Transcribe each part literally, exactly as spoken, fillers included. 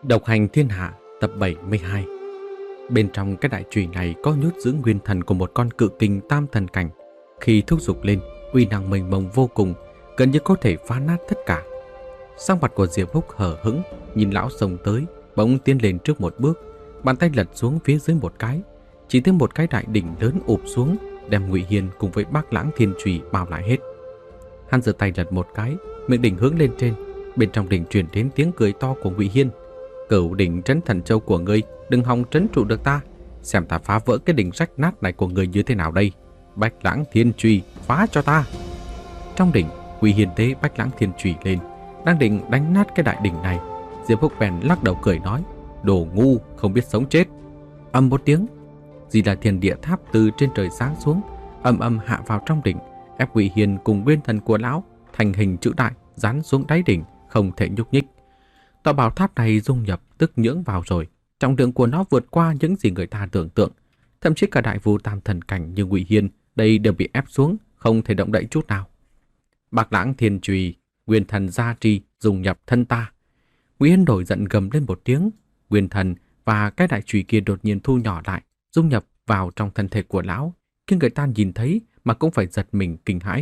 Độc hành thiên hạ tập bảy mươi hai. Bên trong cái đại chùy này có nhốt giữ nguyên thần của một con cự kình tam thần cảnh. Khi thúc giục lên, uy năng mênh mông vô cùng, gần như có thể phá nát tất cả. Sắc mặt của Diệp Húc hờ hững, nhìn lão xông tới, bỗng tiến lên trước một bước, bàn tay lật xuống phía dưới một cái, chỉ thấy một cái đại đỉnh lớn ụp xuống, đem Ngụy Hiên cùng với Bác Lãng Thiên Chùy bao lại hết. Hắn giơ tay lật một cái, miệng đỉnh hướng lên trên, bên trong đỉnh truyền đến tiếng cười to của Ngụy Hiên. Cửu đỉnh trấn thần châu của ngươi, đừng hòng trấn trụ được ta, xem ta phá vỡ cái đỉnh rách nát này của ngươi như thế nào đây. Bách Lãng Thiên Chùy, phá cho ta. Trong đỉnh, Ngụy Hiên tế Bách Lãng Thiên Chùy lên, đang định đánh nát cái đại đỉnh này. Diệp Húc bèn lắc đầu cười nói: đồ ngu, không biết sống chết. Ầm một tiếng, Di Đà Thiên Địa Tháp từ trên trời giáng xuống, ầm ầm hạ vào trong đỉnh, ép Ngụy Hiên cùng nguyên thần của lão thành hình chữ đại, dán xuống đáy đỉnh, không thể nhúc nhích. Tòa bảo tháp này dung nhập tức nhưỡng vào rồi, trọng lượng của nó vượt qua những gì người ta tưởng tượng. Thậm chí cả đại vu tam thần cảnh như Ngụy Hiên đây đều bị ép xuống, không thể động đậy chút nào. Bạc Lãng Thiên Chùy, nguyên thần gia trì dung nhập thân ta. Ngụy Hiên nổi giận gầm lên một tiếng, nguyên thần và cái đại chùy kia đột nhiên thu nhỏ lại, dung nhập vào trong thân thể của lão, khiến người ta nhìn thấy mà cũng phải giật mình kinh hãi.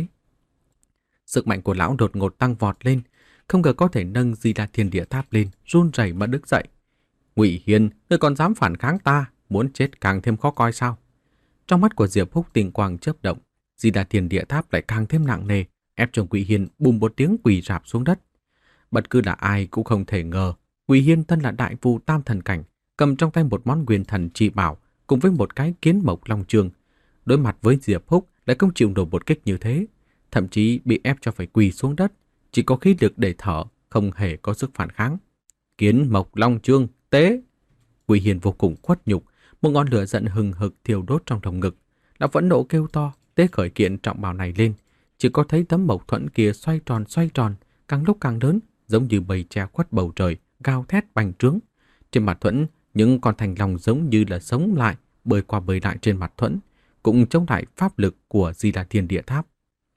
Sức mạnh của lão đột ngột tăng vọt lên, không ngờ có thể nâng Di Đà Thiên Địa Tháp lên, run rẩy mà đứng dậy. Ngụy Hiên, ngươi còn dám phản kháng ta, muốn chết càng thêm khó coi sao? Trong mắt của Diệp Húc tinh quang chớp động, Di Đà Thiên Địa Tháp lại càng thêm nặng nề, ép cho Ngụy Hiên bùm một tiếng quỳ rạp xuống đất. Bất cứ là ai cũng không thể ngờ, Ngụy Hiên thân là đại vu tam thần cảnh, cầm trong tay một món nguyên thần chi bảo cùng với một cái kiến mộc long chương, đối mặt với Diệp Húc lại không chịu nổi một kích như thế, thậm chí bị ép cho phải quỳ xuống đất, chỉ có khí lực để thở, không hề có sức phản kháng. Kiến mộc long chương, tế! Ngụy Hiên vô cùng khuất nhục, một ngọn lửa giận hừng hực thiêu đốt trong lồng ngực, lão phẫn nộ kêu to, tế khởi kiện trọng bào này lên, chỉ có thấy tấm mộc thuẫn kia xoay tròn xoay tròn, càng lúc càng lớn, giống như bầy che khuất bầu trời, gào thét bành trướng. Trên mặt thuẫn, những con thành long giống như là sống lại, bơi qua bơi lại trên mặt thuẫn, cũng chống lại pháp lực của Di Đà Thiên Địa Tháp.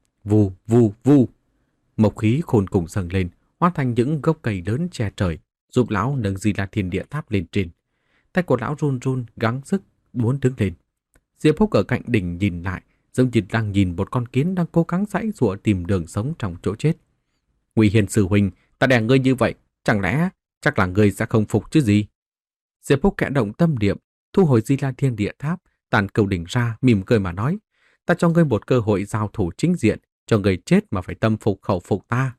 Vù vù vù, mộc khí khôn cùng dâng lên, hóa thành những gốc cây lớn che trời, giúp lão nâng Di Đà Thiên Địa Tháp lên trên. Tay của lão run run, gắng sức muốn đứng lên. Diệp Húc ở cạnh đỉnh nhìn lại, giống như đang nhìn một con kiến đang cố gắng giãy giụa tìm đường sống trong chỗ chết. Ngụy Hiên sư huynh, ta đè ngươi như vậy, chẳng lẽ chắc là ngươi sẽ không phục chứ gì? Diệp Húc kẽ động tâm niệm, thu hồi Di Đà Thiên Địa Tháp, tàn cầu đỉnh ra, mỉm cười mà nói: ta cho ngươi một cơ hội giao thủ chính diện, cho ngươi chết mà phải tâm phục khẩu phục ta.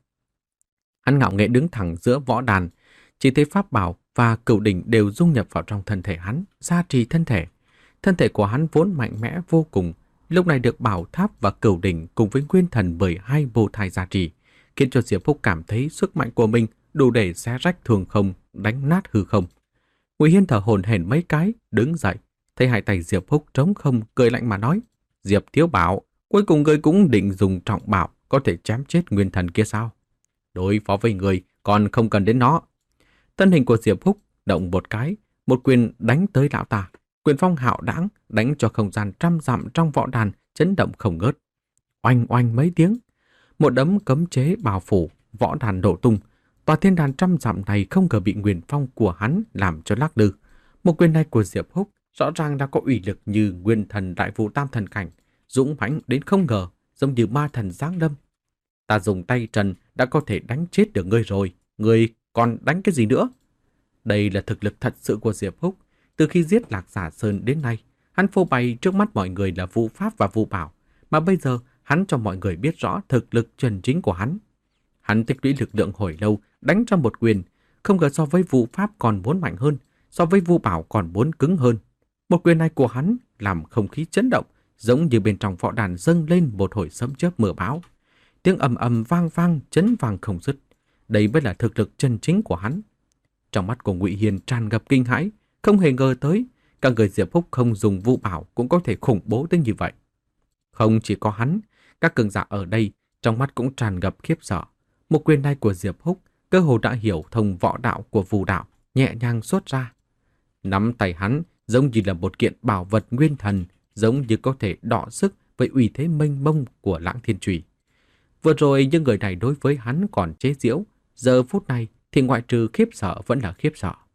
Hắn ngạo nghễ đứng thẳng giữa võ đàn, chỉ thấy pháp bảo và cửu đỉnh đều dung nhập vào trong thân thể hắn, gia trì thân thể. Thân thể của hắn vốn mạnh mẽ vô cùng, lúc này được bảo tháp và cửu đỉnh cùng với nguyên thần bởi hai vô thai gia trì, khiến cho Diệp Húc cảm thấy sức mạnh của mình đủ để xé rách thường không, đánh nát hư không. Ngụy Hiên thở hổn hển mấy cái, đứng dậy, thấy hai tay Diệp Húc trống không, cười lạnh mà nói: Diệp thiếu bảo, cuối cùng ngươi cũng định dùng trọng bảo có thể chém chết nguyên thần kia sao? Đối phó với người còn không cần đến nó. Thân hình của Diệp Húc động một cái, một quyền đánh tới lão ta. Quyền phong hạo đãng đánh cho không gian trăm dặm trong võ đàn chấn động không ngớt. Oanh oanh mấy tiếng, một đấm cấm chế bao phủ, võ đàn đổ tung. Tòa thiên đàn trăm dặm này không ngờ bị quyền phong của hắn làm cho lắc lư. Một quyền này của Diệp Húc rõ ràng đã có uy lực như nguyên thần đại vu tam thần cảnh, dũng mãnh đến không ngờ, giống như ma thần giáng lâm. Ta dùng tay trần đã có thể đánh chết được ngươi rồi, ngươi còn đánh cái gì nữa? Đây là thực lực thật sự của Diệp Húc. Từ khi giết Lạc Giả Sơn đến nay, hắn phô bày trước mắt mọi người là vu pháp và vu bảo, mà bây giờ hắn cho mọi người biết rõ thực lực chân chính của hắn. Hắn tích lũy lực lượng hồi lâu, đánh ra một quyền, không ngờ so với vu pháp còn muốn mạnh hơn, so với vu bảo còn muốn cứng hơn. Một quyền này của hắn làm không khí chấn động, giống như bên trong võ đàn dâng lên một hồi sấm chớp mưa bão. Tiếng ầm ầm vang vang, chấn vang không dứt. Đây mới là thực lực chân chính của hắn. Trong mắt của Ngụy Hiên tràn ngập kinh hãi, không hề ngờ tới cả người Diệp Húc không dùng vu bảo cũng có thể khủng bố tới như vậy. Không chỉ có hắn, các cường giả ở đây trong mắt cũng tràn ngập khiếp sợ. Một quyền này của Diệp Húc cơ hồ đã hiểu thông võ đạo của vu đạo, nhẹ nhàng xuất ra. Nắm tay hắn giống như là một kiện bảo vật nguyên thần, giống như có thể đọ sức với uy thế mênh mông của Lãng Thiên Chùy. Vừa rồi những người này đối với hắn còn chế giễu, giờ phút này thì ngoại trừ khiếp sợ vẫn là khiếp sợ.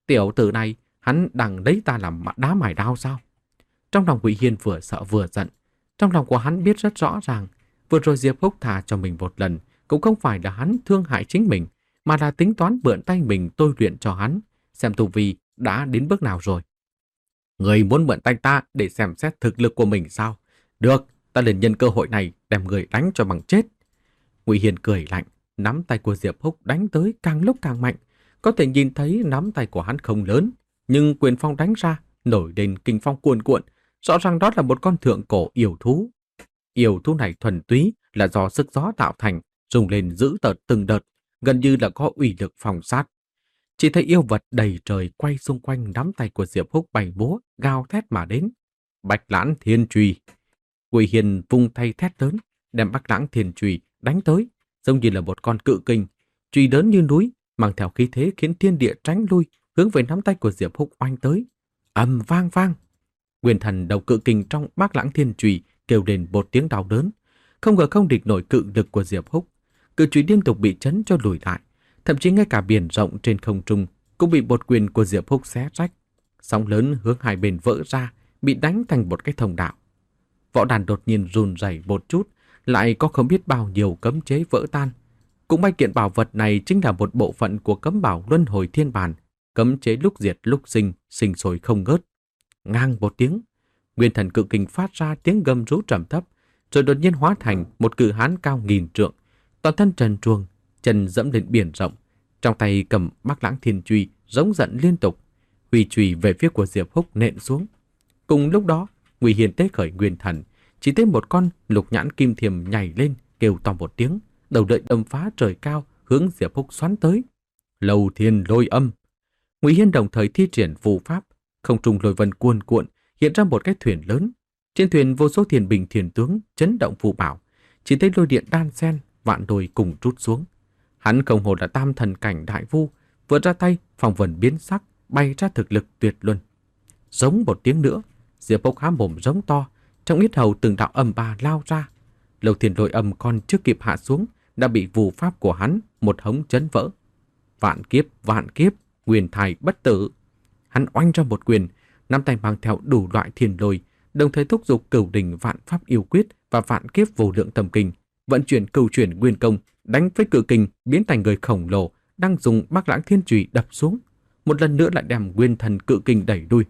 Tiểu tử này, hắn đang lấy ta làm đá mài đao sao? Trong lòng Ngụy Hiên vừa sợ vừa giận. Trong lòng của hắn biết rất rõ ràng, vừa rồi Diệp Húc thà cho mình một lần, cũng không phải là hắn thương hại chính mình, mà là tính toán mượn tay mình tôi luyện cho hắn, xem tu vi đã đến bước nào rồi. Người muốn mượn tay ta để xem xét thực lực của mình sao? Được, ta liền nhân cơ hội này đem người đánh cho bằng chết. Ngụy Hiên cười lạnh, nắm tay của Diệp Húc đánh tới càng lúc càng mạnh. Có thể nhìn thấy nắm tay của hắn không lớn, nhưng quyền phong đánh ra nổi lên kinh phong cuồn cuộn, rõ ràng đó là một con thượng cổ yêu thú. Yêu thú này thuần túy là do sức gió tạo thành, dùng lên giữ tợt từng đợt, gần như là có uy lực phòng sát. Chỉ thấy yêu vật đầy trời quay xung quanh nắm tay của Diệp Húc bay múa, gào thét mà đến. Bạch Lãng Thiên Chùy. Ngụy Hiên vung tay thét lớn, đem Bạch Lãng Thiên Chùy đánh tới, giống như là một con cự kình, chùy lớn như núi, mang theo khí thế khiến thiên địa tránh lui, hướng về nắm tay của Diệp Húc oanh tới. Ầm vang vang. Nguyên thần đầu cự kình trong Bác Lãng Thiên Chùy kêu lên một tiếng đau đớn, không ngờ không địch nổi cự lực của Diệp Húc. Cự chùy liên tục bị chấn cho lùi lại, thậm chí ngay cả biển rộng trên không trung cũng bị một quyền của Diệp Húc xé rách. Sóng lớn hướng hai bên vỡ ra, bị đánh thành một cái thông đạo. Võ đàn đột nhiên run rẩy một chút, lại có không biết bao nhiêu cấm chế vỡ tan. Cũng may kiện bảo vật này chính là một bộ phận của cấm bảo luân hồi thiên bản, cấm chế lúc diệt lúc sinh, sinh sôi không ngớt. Ngang một tiếng, nguyên thần cự kình phát ra tiếng gầm rú trầm thấp, rồi đột nhiên hóa thành một cự hán cao nghìn trượng, toàn thân trần truồng, chân dẫm lên biển rộng, trong tay cầm Bác Lãng Thiên Chùy, giống giận liên tục, huy chùy về phía của Diệp Húc nện xuống. Cùng lúc đó, Ngụy Hiên tế khởi nguyên thần, chỉ thấy một con lục nhãn kim thiềm nhảy lên, kêu to một tiếng, đầu đợi đâm phá trời cao, hướng Diệp Húc xoắn tới. Lầu Thiên Lôi Âm. Ngụy Hiên đồng thời thi triển phù pháp, không trung lôi vân cuồn cuộn, hiện ra một cái thuyền lớn. Trên thuyền vô số thiền bình thiền tướng chấn động phù bảo, chỉ thấy lôi điện đan xen, vạn đồi cùng trút xuống. Hắn không hồ là tam thần cảnh đại vu, vừa ra tay, phong vân biến sắc, bay ra thực lực tuyệt luân. Giống một tiếng nữa, Diệp Húc há mồm giống to, trong yết hầu từng đạo âm ba lao ra. Lầu Thiên Lôi Âm còn chưa kịp hạ xuống, đã bị phù pháp của hắn một hống chấn vỡ. Vạn kiếp, vạn kiếp, nguyên thai bất tử. Hắn oanh ra một quyền, nắm tay mang theo đủ loại thiên lôi, đồng thời thúc giục cửu đỉnh vạn pháp yêu quyết và vạn kiếp vô lượng tâm kinh, vận chuyển cửu chuyển nguyên công, đánh với cự kình biến thành người khổng lồ đang dùng Bác Lãng Thiên Chùy đập xuống, một lần nữa lại đem nguyên thần cự kình đẩy đuôi.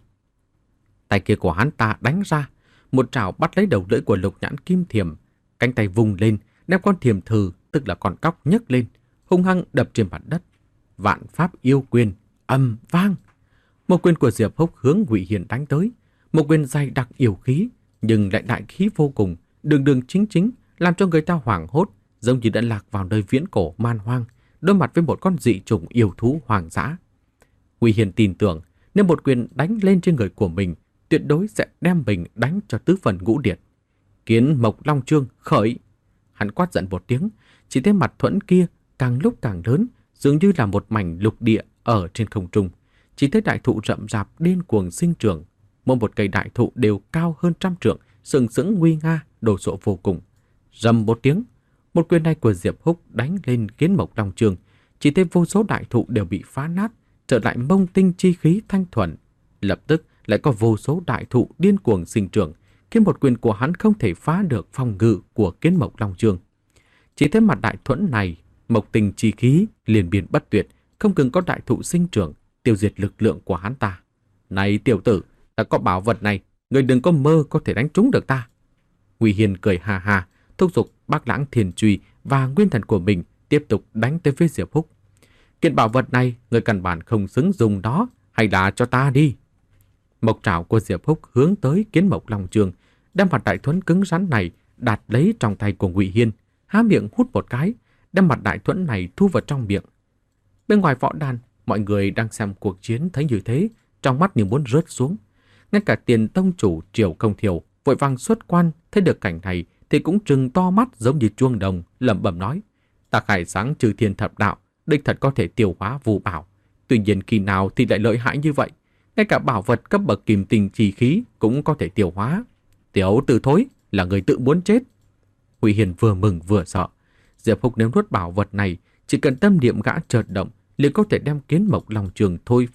Tay kia của hắn ta đánh ra, một trảo bắt lấy đầu lưỡi của lục nhãn kim thiềm, cánh tay vùng lên, đem con thiềm thừ, tức là con cóc nhấc lên, hung hăng đập trên mặt đất. Vạn pháp yêu quyền, âm vang. Một quyền của Diệp Húc hướng Ngụy Hiên đánh tới, một quyền dày đặc yêu khí, nhưng lại đại khí vô cùng, đường đường chính chính, làm cho người ta hoảng hốt, giống như đã lạc vào nơi viễn cổ man hoang, đối mặt với một con dị chủng yêu thú hoang dã. Ngụy Hiên tin tưởng, nếu một quyền đánh lên trên người của mình, tuyệt đối sẽ đem mình đánh cho tứ phần ngũ điệt. Kiến Mộc Long Chương khởi. Hắn quát giận một tiếng, chỉ thấy mặt thuẫn kia càng lúc càng lớn, dường như là một mảnh lục địa ở trên không trung. Chỉ thấy đại thụ rậm rạp điên cuồng sinh trưởng, mỗi một cây đại thụ đều cao hơn trăm trượng, sừng sững nguy nga, đồ sộ vô cùng. Rầm một tiếng, một quyền này của Diệp Húc đánh lên Kiến Mộc Long Chương, chỉ thấy vô số đại thụ đều bị phá nát, trở lại mông tinh chi khí thanh thuần. Lập tức lại có vô số đại thụ điên cuồng sinh trưởng, khiến một quyền của hắn không thể phá được phòng ngự của Kiến Mộc Long Chương. Chỉ thấy mặt đại thuẫn này, mộc tinh chi khí liền biến bất tuyệt, không ngừng có đại thụ sinh trưởng, tiêu diệt lực lượng của hắn ta. Này tiểu tử, ta có bảo vật này, người đừng có mơ có thể đánh trúng được ta. Ngụy Hiên cười hà hà, thúc giục Bác Lãng Thiên Chùy và nguyên thần của mình tiếp tục đánh tới phía Diệp Húc. Kiện bảo vật này, người căn bản không xứng dùng đó, hay là cho ta đi. Mộc trảo của Diệp Húc hướng tới Kiến Mộc Long Chương, đem mặt đại thuẫn cứng rắn này đạt lấy trong tay của Ngụy Hiên, há miệng hút một cái, đem mặt đại thuẫn này thu vào trong miệng. Bên ngoài võ đàn, mọi người đang xem cuộc chiến thấy như thế, trong mắt như muốn rớt xuống. Ngay cả Tiền tông chủ Triều Công Thiều vội vàng xuất quan, thấy được cảnh này thì cũng trừng to mắt giống như chuông đồng, lẩm bẩm nói: Ta khai sáng trừ thiên thập đạo, đích thật có thể tiêu hóa vu bảo. Tuy nhiên khi nào thì lại lợi hại như vậy? Ngay cả bảo vật cấp bậc kim tinh chi khí cũng có thể tiêu hóa. Tiểu tử thối, là người tự muốn chết. Ngụy Hiền vừa mừng vừa sợ. Diệp Húc nếu nuốt bảo vật này, chỉ cần tâm niệm gã chợt động, liền có thể đem Kiến Mộc Long Chương thôi phát,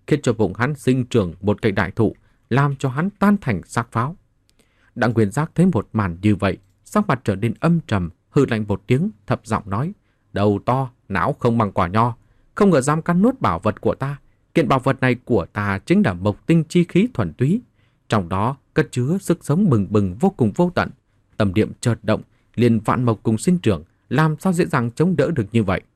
khiến cho bụng hắn sinh trưởng một cây đại thụ, làm cho hắn tan thành xác pháo. Đặng Nguyên Giác thấy một màn như vậy, sắc mặt trở nên âm trầm, hừ lạnh một tiếng, thấp giọng nói: đầu to, não không bằng quả nho, không ngờ dám cắn nuốt bảo vật của ta. Kiện bảo vật này của ta chính là mộc tinh chi khí thuần túy, trong đó cất chứa sức sống bừng bừng vô cùng vô tận. Tâm niệm chợt động, liền vạn mộc cùng sinh trưởng, làm sao dễ dàng chống đỡ được như vậy?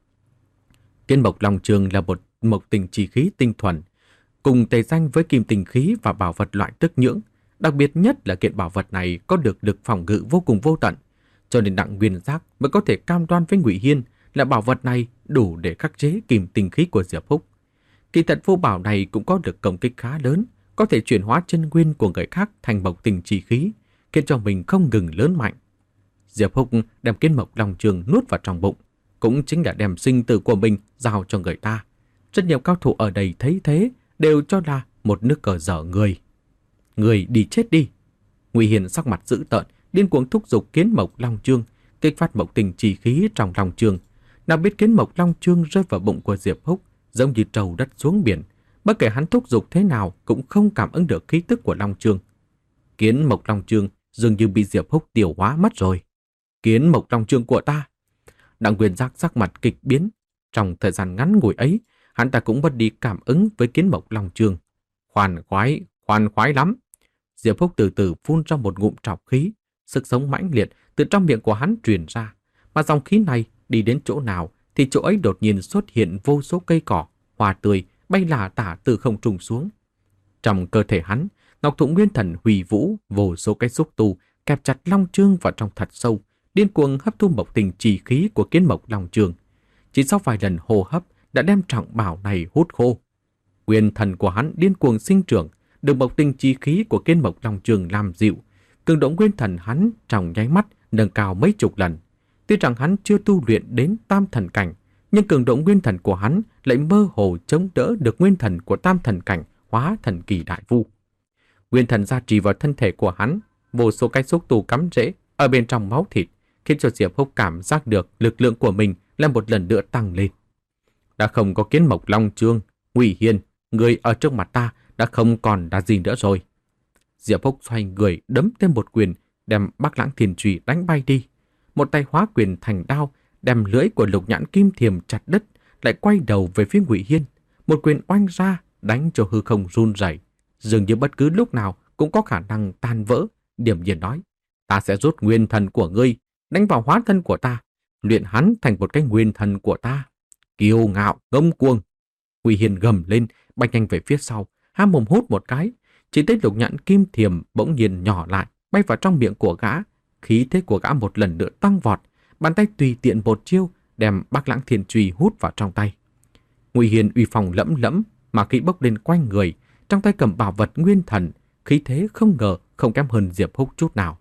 Kiến mộc long trường là một mộc tinh chi khí tinh thuần, cùng tề danh với kim tinh khí và bảo vật loại tức nhưỡng. Đặc biệt nhất là kiện bảo vật này có được lực phòng ngự vô cùng vô tận, cho nên Đặng Nguyên Giác mới có thể cam đoan với Ngụy Hiên là bảo vật này đủ để khắc chế kim tinh khí của Diệp Húc. Kỳ thật vô bảo này cũng có được công kích khá lớn, có thể chuyển hóa chân nguyên của người khác thành mộc tinh chi khí, khiến cho mình không ngừng lớn mạnh. Diệp Húc đem kiến mộc long trường nuốt vào trong bụng, cũng chính là đem sinh tử của mình giao cho người ta. Rất nhiều cao thủ ở đây thấy thế đều cho là một nước cờ dở người. Người đi chết đi! Ngụy Hiền sắc mặt dữ tợn, điên cuồng thúc giục kiến mộc long chương, kích phát mộc tinh chi khí trong long chương. Nào biết kiến mộc long chương rơi vào bụng của Diệp Húc giống như trâu đất xuống biển, bất kể hắn thúc giục thế nào cũng không cảm ứng được khí tức của long chương. Kiến mộc long chương dường như bị Diệp Húc tiêu hóa mất rồi. Kiến mộc long chương của ta! Đặng Nguyên Giác sắc mặt kịch biến. Trong thời gian ngắn ngủi ấy, hắn ta cũng mất đi cảm ứng với kiến mộc long chương. Khoan khoái, khoan khoái lắm! Diệp Húc từ từ phun ra một ngụm trọc khí, sức sống mãnh liệt từ trong miệng của hắn truyền ra, mà dòng khí này đi đến chỗ nào thì chỗ ấy đột nhiên xuất hiện vô số cây cỏ, hoa tươi bay lả tả từ không trung xuống. Trong cơ thể hắn, Ngọc Thụ Nguyên Thần huy vũ, vô số cái xúc tu kẹp chặt long chương vào trong thật sâu, điên cuồng hấp thu mộc tinh chi khí của kiến mộc long chương. Chỉ sau vài lần hô hấp đã đem trọng bảo này hút khô. Nguyên thần của hắn điên cuồng sinh trưởng, được mộc tinh chi khí của kiến mộc long chương làm dịu, cường độ nguyên thần hắn trong nháy mắt nâng cao mấy chục lần. Tuy rằng hắn chưa tu luyện đến tam thần cảnh, nhưng cường độ nguyên thần của hắn lại mơ hồ chống đỡ được nguyên thần của tam thần cảnh hóa thần kỳ đại vu. Nguyên thần gia trì vào thân thể của hắn, vô số cái xúc tu cắm rễ ở bên trong máu thịt, khiến cho Diệp Húc cảm giác được lực lượng của mình lại một lần nữa tăng lên. Đã không có kiến mộc long chương, Ngụy Hiên, người ở trước mặt ta đã không còn là gì nữa rồi. Diệp Húc xoay người đấm thêm một quyền, đem Bắc Lãng Thiên Chùy đánh bay đi. Một tay hóa quyền thành đao, đem lưỡi của Lục Nhãn Kim Thiềm chặt đứt, lại quay đầu về phía Ngụy Hiên, một quyền oanh ra, đánh cho hư không run rẩy, dường như bất cứ lúc nào cũng có khả năng tan vỡ. Điềm nhiên nói: ta sẽ rút nguyên thần của ngươi, đánh vào hóa thân của ta, luyện hắn thành một cái nguyên thần của ta. Kiêu ngạo, ngông cuồng! Ngụy Hiên gầm lên, bay nhanh về phía sau, há mồm hút một cái. Chỉ thấy Lục Nhãn Kim Thiềm bỗng nhiên nhỏ lại, bay vào trong miệng của gã. Khí thế của gã một lần nữa tăng vọt, bàn tay tùy tiện một chiêu đem Bắc Lãng Thiên Chùy hút vào trong tay. Ngụy Hiên uy phong lẫm lẫm, mà khí bốc lên quanh người, trong tay cầm bảo vật nguyên thần, khí thế không ngờ không kém hơn Diệp Húc chút nào.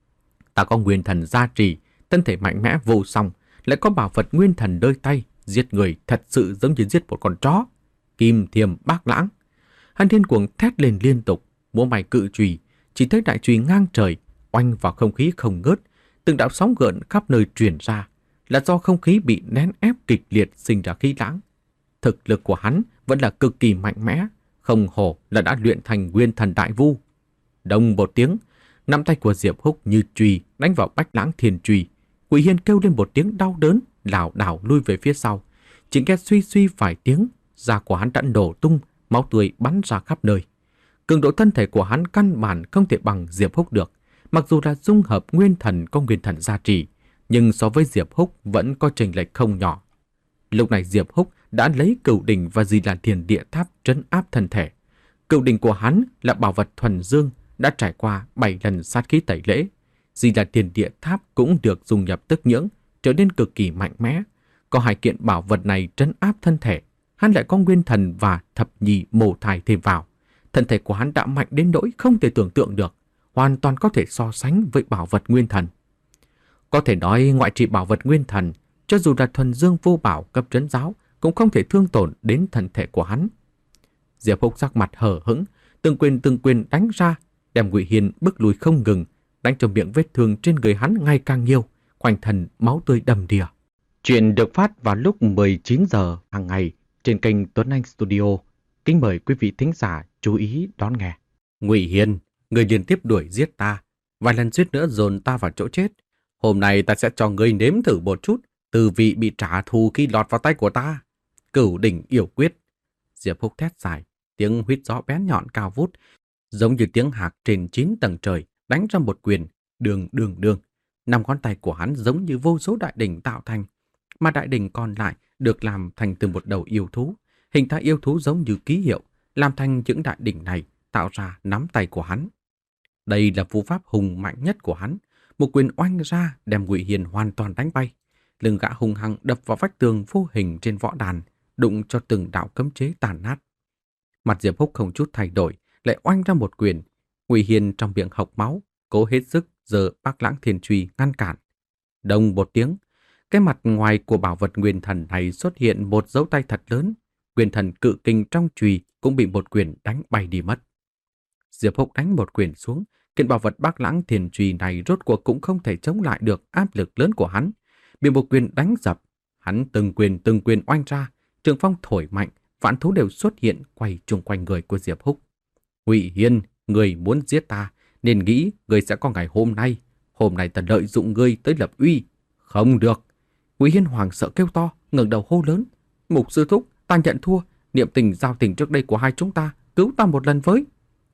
Ta có nguyên thần gia trì, thân thể mạnh mẽ vô song, lại có bảo vật nguyên thần đôi tay, giết người thật sự giống như giết một con chó. Kim Thiềm Bắc Lãng! Hắn điên cuồng thét lên liên tục, múa may cự chùy, chỉ thấy đại chùy ngang trời oanh vào không khí không ngớt, từng đạo sóng gợn khắp nơi truyền ra, là do không khí bị nén ép kịch liệt sinh ra khí lãng. Thực lực của hắn vẫn là cực kỳ mạnh mẽ, không hổ là đã luyện thành nguyên thần đại vu. Đông một tiếng, nắm tay của Diệp Húc như chùy đánh vào Bách Lãng Thiên Chùy. Ngụy Hiên kêu lên một tiếng đau đớn, lảo đảo lui về phía sau. Chỉ nghe suy suy vài tiếng, da của hắn đã nổ tung, máu tươi bắn ra khắp nơi. Cường độ thân thể của hắn căn bản không thể bằng Diệp Húc được. Mặc dù là dung hợp nguyên thần có nguyên thần gia trì, nhưng so với Diệp Húc vẫn có chênh lệch không nhỏ. Lúc này Diệp Húc đã lấy Cửu Đỉnh và Di Là Thiền Địa Tháp trấn áp thân thể. Cửu Đỉnh của hắn là bảo vật thuần dương, đã trải qua bảy lần sát khí tẩy lễ. Di Là Thiền Địa Tháp cũng được dung nhập tức nhưỡng, trở nên cực kỳ mạnh mẽ. Có hai kiện bảo vật này trấn áp thân thể, hắn lại có nguyên thần và thập nhị mổ thai thêm vào. Thân thể của hắn đã mạnh đến nỗi không thể tưởng tượng được, hoàn toàn có thể so sánh với bảo vật nguyên thần. Có thể nói ngoại trừ bảo vật nguyên thần, cho dù là thuần dương vô bảo cấp trấn giáo cũng không thể thương tổn đến thân thể của hắn. Diệp Húc sắc mặt hờ hững, từng quyền từng quyền đánh ra, đem Ngụy Hiên bức lùi không ngừng, đánh cho miệng vết thương trên người hắn ngày càng nhiều, quanh thân máu tươi đầm đìa. Chuyện được phát vào lúc mười chín giờ hàng ngày trên kênh Tuấn Anh Studio. Kính mời quý vị thính giả chú ý đón nghe. Ngụy Hiên, người liên tiếp đuổi giết ta, vài lần suýt nữa dồn ta vào chỗ chết. Hôm nay ta sẽ cho ngươi nếm thử một chút từ vị bị trả thù khi lọt vào tay của ta. Cửu đỉnh yêu quyết. Diệp Húc thét dài, tiếng huýt gió bén nhọn cao vút, giống như tiếng hạc trên chín tầng trời đánh ra một quyền, đường đường đường. Năm ngón tay của hắn giống như vô số đại đỉnh tạo thành, mà đại đỉnh còn lại được làm thành từ một đầu yêu thú. Hình thái yêu thú giống như ký hiệu, làm thành những đại đỉnh này tạo ra nắm tay của hắn. Đây là phù pháp hùng mạnh nhất của hắn. Một quyền oanh ra đem Ngụy Hiên hoàn toàn đánh bay. Lưng gã hung hăng đập vào vách tường vô hình trên võ đàn, đụng cho từng đạo cấm chế tàn nát. Mặt Diệp Húc không chút thay đổi, lại oanh ra một quyền. Ngụy Hiên trong miệng hộc máu, cố hết sức giơ Bác Lãng Thiên Truy ngăn cản. Đồng một tiếng, cái mặt ngoài của bảo vật nguyên thần này xuất hiện một dấu tay thật lớn. Nguyên thần cự kình trong chùy cũng bị một quyền đánh bay đi mất. Diệp Húc đánh một quyền xuống, kiện bảo vật Bác Lãng Thiên Truy này rốt cuộc cũng không thể chống lại được áp lực lớn của hắn, bị một quyền đánh dập. Hắn từng quyền từng quyền oanh ra, trường phong thổi mạnh, vạn thú đều xuất hiện quay chung quanh người của Diệp Húc. Ngụy Hiên, người muốn giết ta, nên nghĩ người sẽ có ngày hôm nay. Hôm nay ta lợi dụng ngươi tới lập uy. Không được. Ngụy Hiên hoảng sợ kêu to, ngẩng đầu hô lớn: Mục sư thúc, ta nhận thua. Niệm tình giao tình trước đây của hai chúng ta, cứu ta một lần với.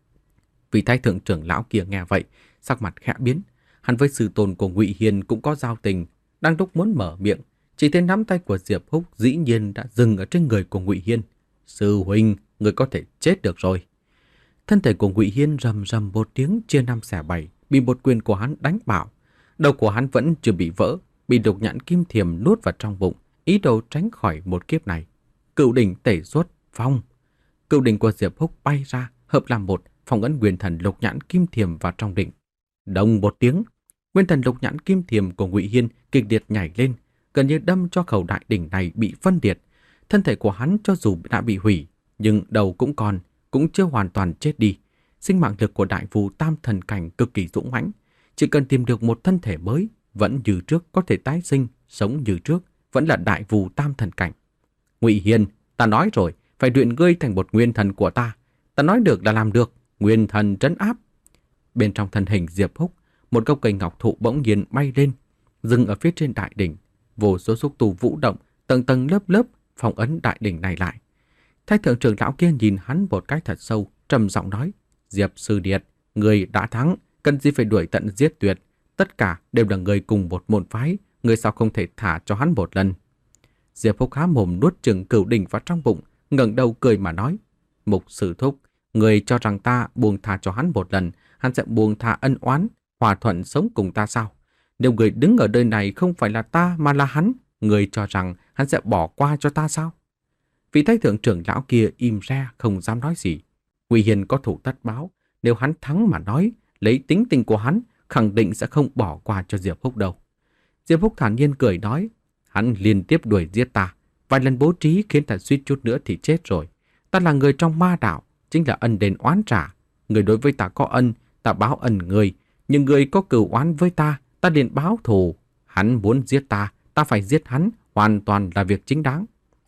Vị thái thượng trưởng lão kia nghe vậy, sắc mặt khẽ biến. Hắn với sư tôn của Ngụy Hiên cũng có giao tình, đang lúc muốn mở miệng, chỉ thấy nắm tay của Diệp Húc dĩ nhiên đã dừng ở trên người của Ngụy Hiên. Sư huynh, người có thể chết được rồi. Thân thể của Ngụy Hiên rầm rầm một tiếng chia năm xẻ bảy, bị một quyền của hắn đánh bạo. Đầu của hắn vẫn chưa bị vỡ, bị độc nhãn kim thiềm nuốt vào trong bụng, ý đồ tránh khỏi một kiếp này. Cựu đỉnh tẩy xuất, phong. Cựu đỉnh của Diệp Húc bay ra, hợp làm một, phong ấn nguyên thần lục nhãn kim thiềm vào trong đỉnh. Đồng một tiếng, nguyên thần lục nhãn kim thiềm của Ngụy Hiên kịch liệt nhảy lên, gần như đâm cho khẩu đại đỉnh này bị phân liệt. Thân thể của hắn cho dù đã bị hủy, nhưng đầu cũng còn, cũng chưa hoàn toàn chết đi. Sinh mạng lực của đại phù tam thần cảnh cực kỳ dũng mãnh, chỉ cần tìm được một thân thể mới, vẫn như trước có thể tái sinh, sống như trước, vẫn là đại phù tam thần cảnh. Ngụy Hiên, ta nói rồi, phải luyện ngươi thành một nguyên thần của ta. Ta nói được là làm được, nguyên thần trấn áp. Bên trong thân hình Diệp Húc, một gốc cây ngọc thụ bỗng nhiên bay lên, dừng ở phía trên đại đỉnh. Vô số xúc tu vũ động, tầng tầng lớp lớp phong ấn đại đỉnh này lại. Thái thượng trưởng lão kia nhìn hắn một cái thật sâu, trầm giọng nói: Diệp sư điệt, người đã thắng, cần gì phải đuổi tận giết tuyệt. Tất cả đều là người cùng một môn phái, người sao không thể thả cho hắn một lần. Diệp Húc há mồm nuốt chừng cửu đỉnh vào trong bụng, ngẩng đầu cười mà nói: Mục sư thúc, người cho rằng ta buông tha cho hắn một lần, hắn sẽ buông tha ân oán, hòa thuận sống cùng ta sao? Nếu người đứng ở nơi này không phải là ta mà là hắn, người cho rằng hắn sẽ bỏ qua cho ta sao? Vị thái thượng trưởng lão kia im re không dám nói gì. Ngụy Hiên có thủ tất báo, nếu hắn thắng mà nói, lấy tính tình của hắn, khẳng định sẽ không bỏ qua cho Diệp Húc đâu. Diệp Húc thản nhiên cười nói: Hắn liên tiếp đuổi giết ta, vài lần bố trí khiến ta suýt chút nữa thì chết rồi. Ta là người trong ma đạo, chính là ân đền oán trả. Người đối với ta có ân, ta báo ân người, nhưng người có cừu oán với ta, ta liền báo thù. Hắn muốn giết ta, ta phải giết hắn, hoàn toàn là việc chính đáng.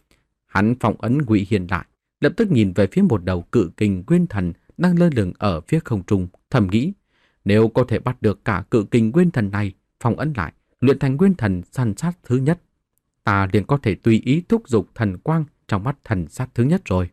Hắn phong ấn Ngụy Hiên lại, lập tức nhìn về phía một đầu cự kình nguyên thần đang lơ lửng ở phía không trung, thầm nghĩ: nếu có thể bắt được cả cự kình nguyên thần này, phong ấn lại, luyện thành nguyên thần săn sát thứ nhất, ta liền có thể tùy ý thúc giục thần quang trong mắt thần sát thứ nhất rồi.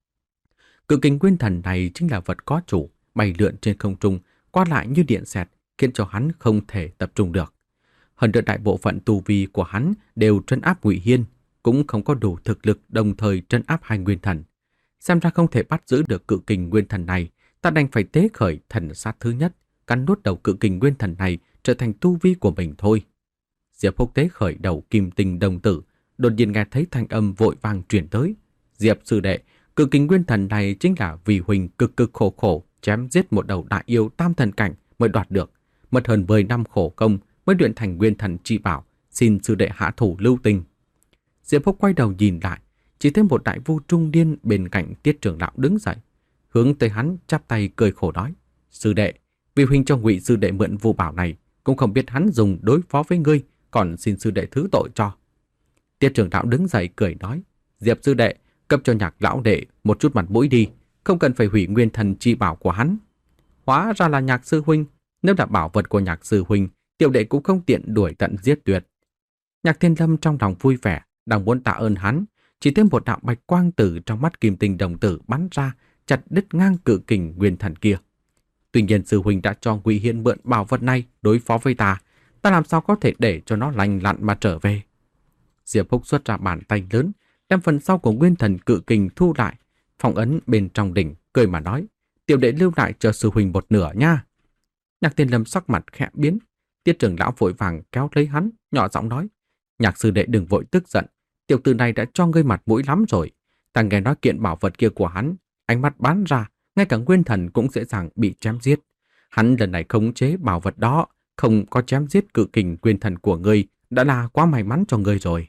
Cự kình nguyên thần này chính là vật có chủ, bay lượn trên không trung, qua lại như điện xẹt, khiến cho hắn không thể tập trung được. Hơn nữa đại bộ phận tu vi của hắn đều trấn áp Ngụy Hiên, cũng không có đủ thực lực đồng thời trấn áp hai nguyên thần. Xem ra không thể bắt giữ được cự kình nguyên thần này, ta đành phải tế khởi thần sát thứ nhất, cắn nuốt đầu cự kình nguyên thần này trở thành tu vi của mình thôi. Diệp Húc tế khởi đầu kim tinh đồng tử, đột nhiên nghe thấy thanh âm vội vàng truyền tới: Diệp sư đệ, cự kình nguyên thần này chính là vì huynh cực cực khổ khổ chém giết một đầu đại yêu tam thần cảnh mới đoạt được, mất hơn mười năm khổ công mới luyện thành nguyên thần chi bảo, xin sư đệ hạ thủ lưu tình. Diệp Húc quay đầu nhìn lại, chỉ thấy một đại vu trung niên bên cạnh Tiết trưởng lão đứng dậy, hướng tới hắn chắp tay cười khổ nói: Sư đệ, vì huynh cho Ngụy sư đệ mượn vu bảo này, cũng không biết hắn dùng đối phó với ngươi, còn xin sư đệ thứ tội cho. Tiết trưởng lão đứng dậy cười nói: Diệp sư đệ, cấp cho Nhạc lão đệ một chút mặt mũi đi, không cần phải hủy nguyên thần chi bảo của hắn. Hóa ra là Nhạc sư huynh, nếu là bảo vật của Nhạc sư huynh, tiểu đệ cũng không tiện đuổi tận giết tuyệt. Nhạc Thiên Lâm trong lòng vui vẻ, đang muốn tạ ơn hắn, chỉ thêm một đạo bạch quang từ trong mắt Kim Tinh đồng tử bắn ra, chặt đứt ngang cự kình nguyên thần kia. Tuy nhiên sư huynh đã cho Ngụy Hiên mượn bảo vật này đối phó với ta, ta làm sao có thể để cho nó lành lặn mà trở về. Diệp Húc xuất ra bàn tay lớn, đem phần sau của nguyên thần cự kình thu lại, phong ấn bên trong đỉnh, cười mà nói, tiểu đệ lưu lại cho sư huynh một nửa nha. Nhạc Thiên Lâm sắc mặt khẽ biến, Tiết trưởng lão vội vàng kéo lấy hắn, nhỏ giọng nói, Nhạc sư đệ đừng vội tức giận, tiểu tử này đã cho ngươi mặt mũi lắm rồi. Ta nghe nói kiện bảo vật kia của hắn, ánh mắt bắn ra, ngay cả nguyên thần cũng dễ dàng bị chém giết. Hắn lần này khống chế bảo vật đó, không có chém giết cự kình nguyên thần của ngươi, đã là quá may mắn cho ngươi rồi.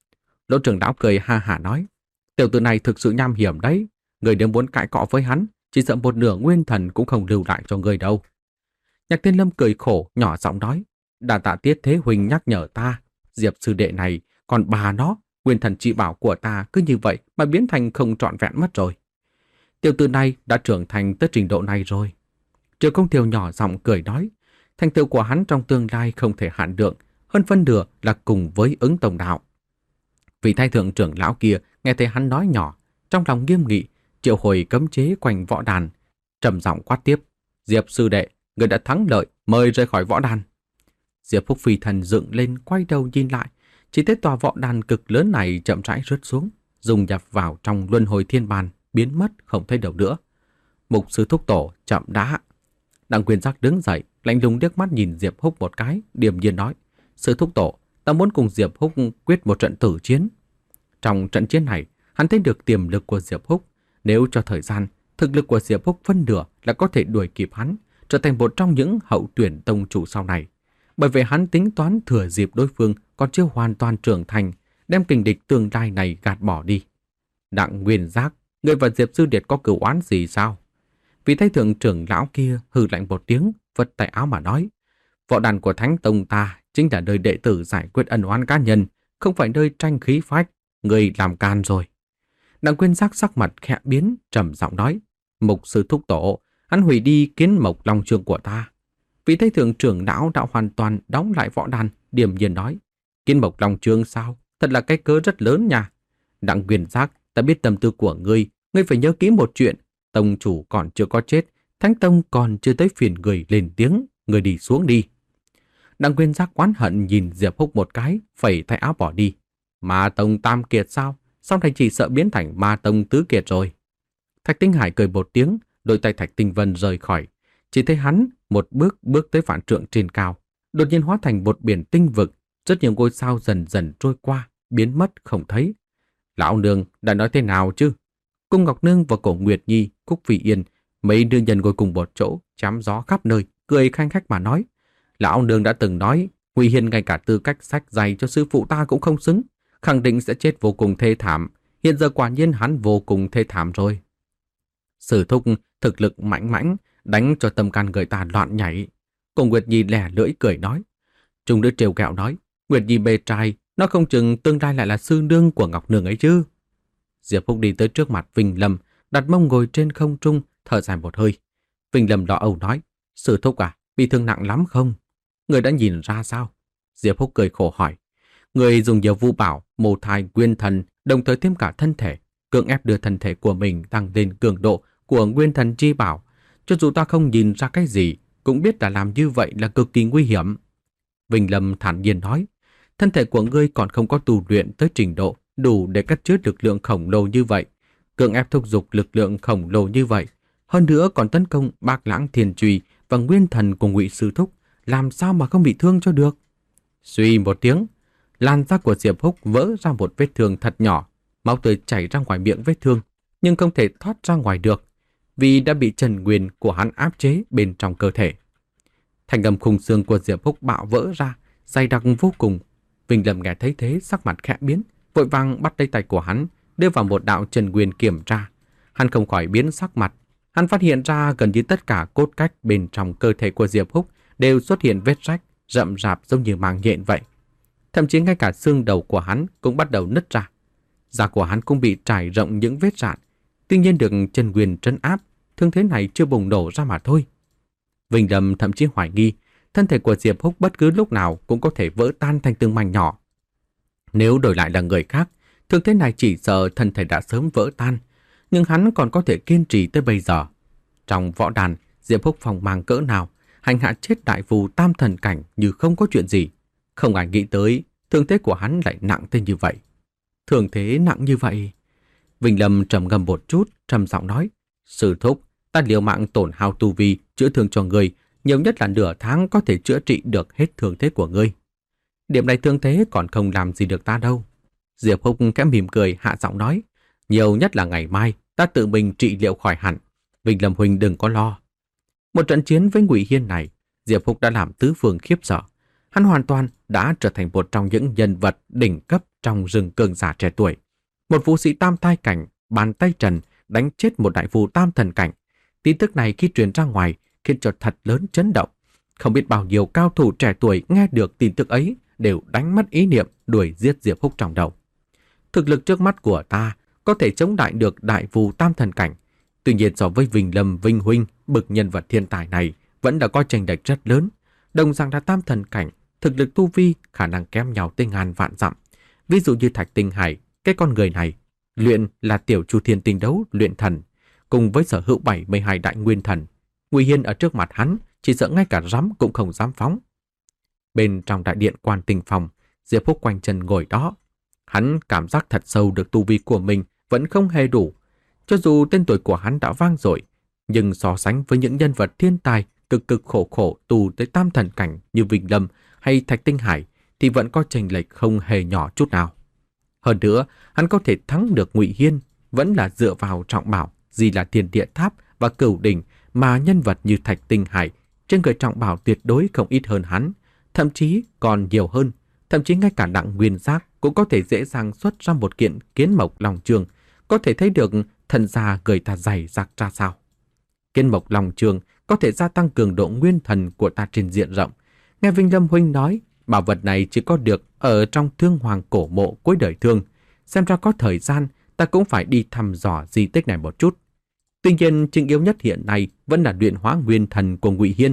Lỗ trưởng lão cười ha hả nói, tiểu tử này thực sự nham hiểm đấy, ngươi nếu muốn cãi cọ với hắn, chỉ sợ một nửa nguyên thần cũng không lưu lại cho ngươi đâu. Nhạc Thiên Lâm cười khổ, nhỏ giọng nói, đà tạ Tiết thế huynh nhắc nhở ta, Diệp sư đệ này, còn bà nó, nguyên thần chi bảo của ta cứ như vậy mà biến thành không trọn vẹn mất rồi. Tiểu tử này đã trưởng thành tới trình độ này rồi. Triệu Công Thiều nhỏ giọng cười nói, thành tựu của hắn trong tương lai không thể hạn lượng, hơn phân nửa là cùng với Ứng Tổng đạo. Vị thái thượng trưởng lão kia nghe thấy hắn nói nhỏ, trong lòng nghiêm nghị, triệu hồi cấm chế quanh võ đàn, trầm giọng quát tiếp, Diệp sư đệ, người đã thắng lợi, mời rời khỏi võ đàn. Diệp Phúc phi thần dựng lên, quay đầu nhìn lại, chỉ thấy tòa võ đàn cực lớn này chậm rãi rớt xuống, dùng nhập vào trong luân hồi thiên bàn, biến mất không thấy đâu nữa. Mục sư thúc tổ chậm đã. Đặng Quyền Giác đứng dậy, lạnh lùng liếc mắt nhìn Diệp Húc một cái, điềm nhiên nói, sư thúc tổ, ta muốn cùng Diệp Húc quyết một trận tử chiến. Trong trận chiến này, hắn thấy được tiềm lực của Diệp Húc, nếu cho thời gian, thực lực của Diệp Húc phân nửa là có thể đuổi kịp hắn, trở thành một trong những hậu tuyển tông chủ sau này. Bởi vậy hắn tính toán thừa dịp đối phương còn chưa hoàn toàn trưởng thành, đem kình địch tương lai này gạt bỏ đi. Đặng Nguyên Giác, người và Diệp Sư Điệt có cửu oán gì sao? Vị thái thượng trưởng lão kia hừ lạnh một tiếng, vất tay áo mà nói, võ đàn của Thánh Tông ta chính là nơi đệ tử giải quyết ân oán cá nhân, không phải nơi tranh khí phách, người làm can rồi. Đặng Nguyên Giác sắc mặt khẽ biến, trầm giọng nói, mục sư thúc tổ, hắn hủy đi kiến mộc long chương của ta. Vị thái thượng trưởng lão đã hoàn toàn đóng lại võ đàn, điềm nhiên nói, kiến mộc long chương sao? Thật là cái cớ rất lớn nha. Đặng Nguyên Giác, ta biết tâm tư của ngươi, ngươi phải nhớ kỹ một chuyện, tông chủ còn chưa có chết, Thánh Tông còn chưa tới phiền người lên tiếng, người đi xuống đi. Đặng Nguyên Giác oán hận nhìn Diệp Húc một cái, phẩy tay áo bỏ đi. Ma Tông tam kiệt sao? Sau này chỉ sợ biến thành Ma Tông tứ kiệt rồi. Thạch Tinh Hải cười một tiếng, đôi tay Thạch Tinh Vân rời khỏi. Chỉ thấy hắn một bước bước tới vạn trượng trên cao, đột nhiên hóa thành một biển tinh vực, rất nhiều ngôi sao dần dần trôi qua, biến mất không thấy. Lão nương đã nói thế nào chứ? Cung Ngọc Nương và Cổ Nguyệt Nhi, Cúc Phi Yên, mấy nữ nhân ngồi cùng một chỗ, chém gió khắp nơi, cười khanh khách mà nói. Lão nương đã từng nói, Ngụy Hiên ngay cả tư cách sách dạy cho sư phụ ta cũng không xứng, khẳng định sẽ chết vô cùng thê thảm. Hiện giờ quả nhiên hắn vô cùng thê thảm rồi. Sử thúc thực lực mãnh mãnh, đánh cho tâm can người ta loạn nhảy. Cổ Nguyệt Nhi lẻ lưỡi cười nói. Trung nữ trêu ghẹo nói, Nguyệt Nhi bề trai, nó không chừng tương lai lại là sư nương của Ngọc Nương ấy chứ. Diệp Húc đi tới trước mặt Vinh Lâm, đặt mông ngồi trên không trung, thở dài một hơi. Vinh Lâm lo âu nói, sư thúc à, bị thương nặng lắm không? Người đã nhìn ra sao? Diệp Húc cười khổ hỏi. Người dùng nhiều vu bảo, mồ thai nguyên thần, đồng thời thêm cả thân thể, cưỡng ép đưa thân thể của mình tăng lên cường độ của nguyên thần chi bảo. Cho dù ta không nhìn ra cái gì, cũng biết là làm như vậy là cực kỳ nguy hiểm. Vinh Lâm thản nhiên nói, thân thể của ngươi còn không có tu luyện tới trình độ đủ để cất chứa lực lượng khổng lồ như vậy, cưỡng ép thúc giục lực lượng khổng lồ như vậy, hơn nữa còn tấn công Bạc Lãng Thiên Trùy và nguyên thần của Ngụy sư thúc, làm sao mà không bị thương cho được? Suy một tiếng, làn da của Diệp Húc vỡ ra một vết thương thật nhỏ, máu tươi chảy ra ngoài miệng vết thương, nhưng không thể thoát ra ngoài được, vì đã bị Trần Nguyên của hắn áp chế bên trong cơ thể. Thành âm khung xương của Diệp Húc bạo vỡ ra, dày đặc vô cùng. Vinh Lâm nghe thấy thế, sắc mặt khẽ biến, vội vàng bắt lấy tay của hắn, đưa vào một đạo Trần Nguyên kiểm tra. Hắn không khỏi biến sắc mặt, hắn phát hiện ra gần như tất cả cốt cách bên trong cơ thể của Diệp Húc đều xuất hiện vết rách, rậm rạp giống như màng nhện vậy. Thậm chí ngay cả xương đầu của hắn cũng bắt đầu nứt ra. Da của hắn cũng bị trải rộng những vết rạn. Tuy nhiên được chân nguyên trấn áp, thương thế này chưa bùng nổ ra mà thôi. Vinh Lâm thậm chí hoài nghi thân thể của Diệp Húc bất cứ lúc nào cũng có thể vỡ tan thành từng mảnh nhỏ. Nếu đổi lại là người khác, thương thế này chỉ sợ thân thể đã sớm vỡ tan, nhưng hắn còn có thể kiên trì tới bây giờ. Trong võ đàn, Diệp Húc phòng mang cỡ nào, hành hạ chết đại phù tam thần cảnh như không có chuyện gì. Không ai nghĩ tới thương thế của hắn lại nặng tới như vậy. Thương thế nặng như vậy. Vinh Lâm trầm ngâm một chút, trầm giọng nói: "Sư thúc, ta liều mạng tổn hao tu vi chữa thương cho ngươi, nhiều nhất là nửa tháng có thể chữa trị được hết thương thế của ngươi. Điểm này thương thế còn không làm gì được ta đâu." Diệp Húc khẽ mỉm cười hạ giọng nói: "Nhiều nhất là ngày mai ta tự mình trị liệu khỏi hẳn. Vinh Lâm huynh đừng có lo." Một trận chiến với Ngụy Hiên này, Diệp Húc đã làm tứ phương khiếp sợ. Hắn hoàn toàn đã trở thành một trong những nhân vật đỉnh cấp trong rừng cường giả trẻ tuổi. Một vũ sĩ tam thai cảnh, bàn tay trần đánh chết một đại phù tam thần cảnh. Tin tức này khi truyền ra ngoài khiến cho thật lớn chấn động. Không biết bao nhiêu cao thủ trẻ tuổi nghe được tin tức ấy đều đánh mất ý niệm đuổi giết Diệp Húc trong đầu. Thực lực trước mắt của ta có thể chống lại được đại phù tam thần cảnh. Tuy nhiên so với Vinh Lâm Vinh huynh bực nhân vật thiên tài này vẫn đã có chênh lệch rất lớn. Đồng rằng là tam thần cảnh, thực lực tu vi khả năng kém nhau tới ngàn vạn dặm. Ví dụ như Thạch Tinh Hải, cái con người này luyện là tiểu chu thiên tinh đấu luyện thần, cùng với sở hữu bảy mươi hai đại nguyên thần. Ngụy Hiên ở trước mặt hắn chỉ sợ ngay cả rắm cũng không dám phóng. Bên trong đại điện Quan Tinh Phòng, Diệp Húc quanh chân ngồi đó. Hắn cảm giác thật sâu được tu vi của mình vẫn không hề đủ. Cho dù tên tuổi của hắn đã vang dội, nhưng so sánh với những nhân vật thiên tài cực cực khổ khổ tu tới tam thần cảnh như Vinh Lâm hay Thạch Tinh Hải thì vẫn có chênh lệch không hề nhỏ chút nào. Hơn nữa, hắn có thể thắng được Ngụy Hiên vẫn là dựa vào trọng bảo, gì là Thiên Địa Tháp và Cửu Đỉnh mà nhân vật như Thạch Tinh Hải trên người trọng bảo tuyệt đối không ít hơn hắn, thậm chí còn nhiều hơn. Thậm chí ngay cả Đặng Nguyên Giác cũng có thể dễ dàng xuất ra một kiện Kiến Mộc Long Trường, có thể thấy được thần gia người ta dày dặc ra sao. Kiến Mộc Long Trường có thể gia tăng cường độ nguyên thần của ta trên diện rộng. Nghe Vinh Lâm huynh nói, bảo vật này chỉ có được ở trong Thương Hoàng cổ mộ cuối đời Thương. Xem ra có thời gian ta cũng phải đi thăm dò di tích này một chút. Tuy nhiên, chính yếu nhất hiện nay vẫn là luyện hóa nguyên thần của Ngụy Hiên.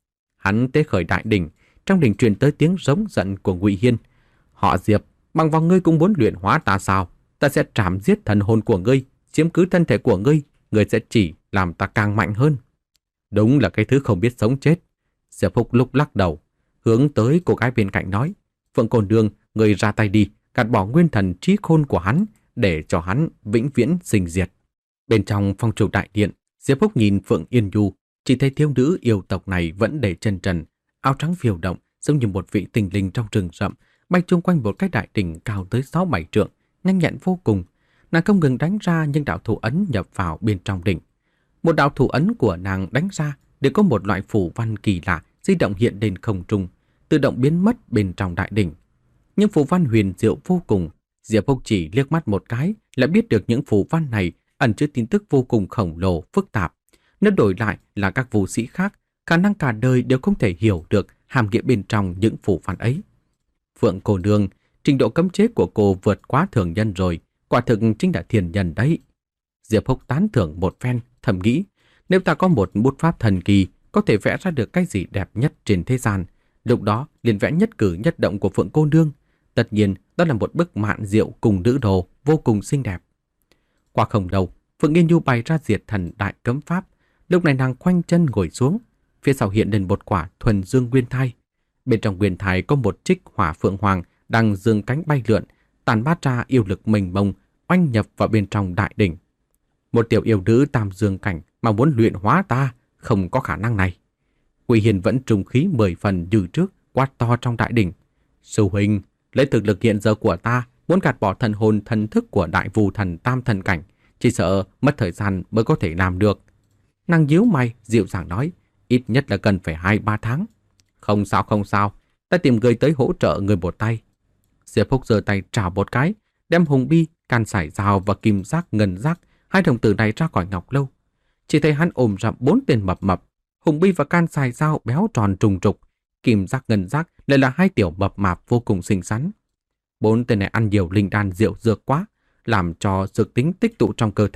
Hắn tế khởi đại đỉnh, trong đỉnh truyền tới tiếng rống giận của Ngụy Hiên. Họ Diệp, bằng vào ngươi cũng muốn luyện hóa ta sao? Ta sẽ trảm giết thần hồn của ngươi, chiếm cứ thân thể của ngươi, ngươi sẽ chỉ làm ta càng mạnh hơn. Đúng là cái thứ không biết sống chết. Diệp Húc lúc lắc đầu, hướng tới cô gái bên cạnh nói: Phượng cô nương, ngươi ra tay đi, gạt bỏ nguyên thần trí khôn của hắn, để cho hắn vĩnh viễn sinh diệt. Bên trong phong chủ đại điện, Diệp Húc nhìn Phượng Yên Du, chỉ thấy thiếu nữ yêu tộc này vẫn để chân trần, áo trắng phiêu động, giống như một vị tinh linh trong rừng rậm, bay chung quanh một cái đại đỉnh cao tới sáu bảy trượng, nhanh nhẹn vô cùng. Nàng không ngừng đánh ra những đạo thủ ấn nhập vào bên trong đỉnh. Một đạo thủ ấn của nàng đánh ra đều có một loại phù văn kỳ lạ di động hiện lên không trung, tự động biến mất bên trong đại đỉnh. Những phù văn huyền diệu vô cùng. Diệp Húc chỉ liếc mắt một cái là biết được những phù văn này ẩn chứa tin tức vô cùng khổng lồ, phức tạp. Nếu đổi lại là các vũ sĩ khác, khả năng cả đời đều không thể hiểu được hàm nghĩa bên trong những phù văn ấy. Phượng cô nương, trình độ cấm chế của cô vượt quá thường nhân rồi, quả thực chính là thiên nhân đấy. Diệp Húc tán thưởng một phen, thầm nghĩ, nếu ta có một bút pháp thần kỳ, có thể vẽ ra được cái gì đẹp nhất trên thế gian, lúc đó liền vẽ nhất cử nhất động của Phượng cô nương. Tất nhiên, đó là một bức mạn diệu cùng nữ đồ vô cùng xinh đẹp. Qua không lâu, Phượng Yên Du bày ra diệt thần đại cấm pháp. Lúc này nàng khoanh chân ngồi xuống, phía sau hiện lên một quả thuần dương nguyên thai. Bên trong nguyên thai có một trích hỏa phượng hoàng đang dương cánh bay lượn, tàn mát ra yêu lực mênh mông, oanh nhập vào bên trong đại đỉnh. Một tiểu yêu nữ tam dương cảnh mà muốn luyện hóa ta, không có khả năng này. Ngụy Hiên vẫn trùng khí mười phần như trước, quát to trong đại đỉnh: Sư huynh, lấy thực lực hiện giờ của ta, muốn gạt bỏ thần hồn thần thức của đại vù thần tam thần cảnh, chỉ sợ mất thời gian mới có thể làm được. Nàng nhíu mày, dịu dàng nói: Ít nhất là cần phải hai ba tháng. Không sao không sao, ta tìm người tới hỗ trợ người một tay. Diệp Húc giơ tay trào một cái, đem hùng bi, can sải dao và kim giác ngân giác, hai đồng tử này ra khỏi ngọc lâu. Chỉ thấy hắn ôm rậm bốn tên mập mập, hùng bi và can sải dao béo tròn trùng trục, kim giác ngân giác lại là hai tiểu mập mạp vô cùng xinh xắn. Bốn tên này ăn nhiều linh đan rượu dược quá, làm cho dược tính tích tụ trong cơ thể,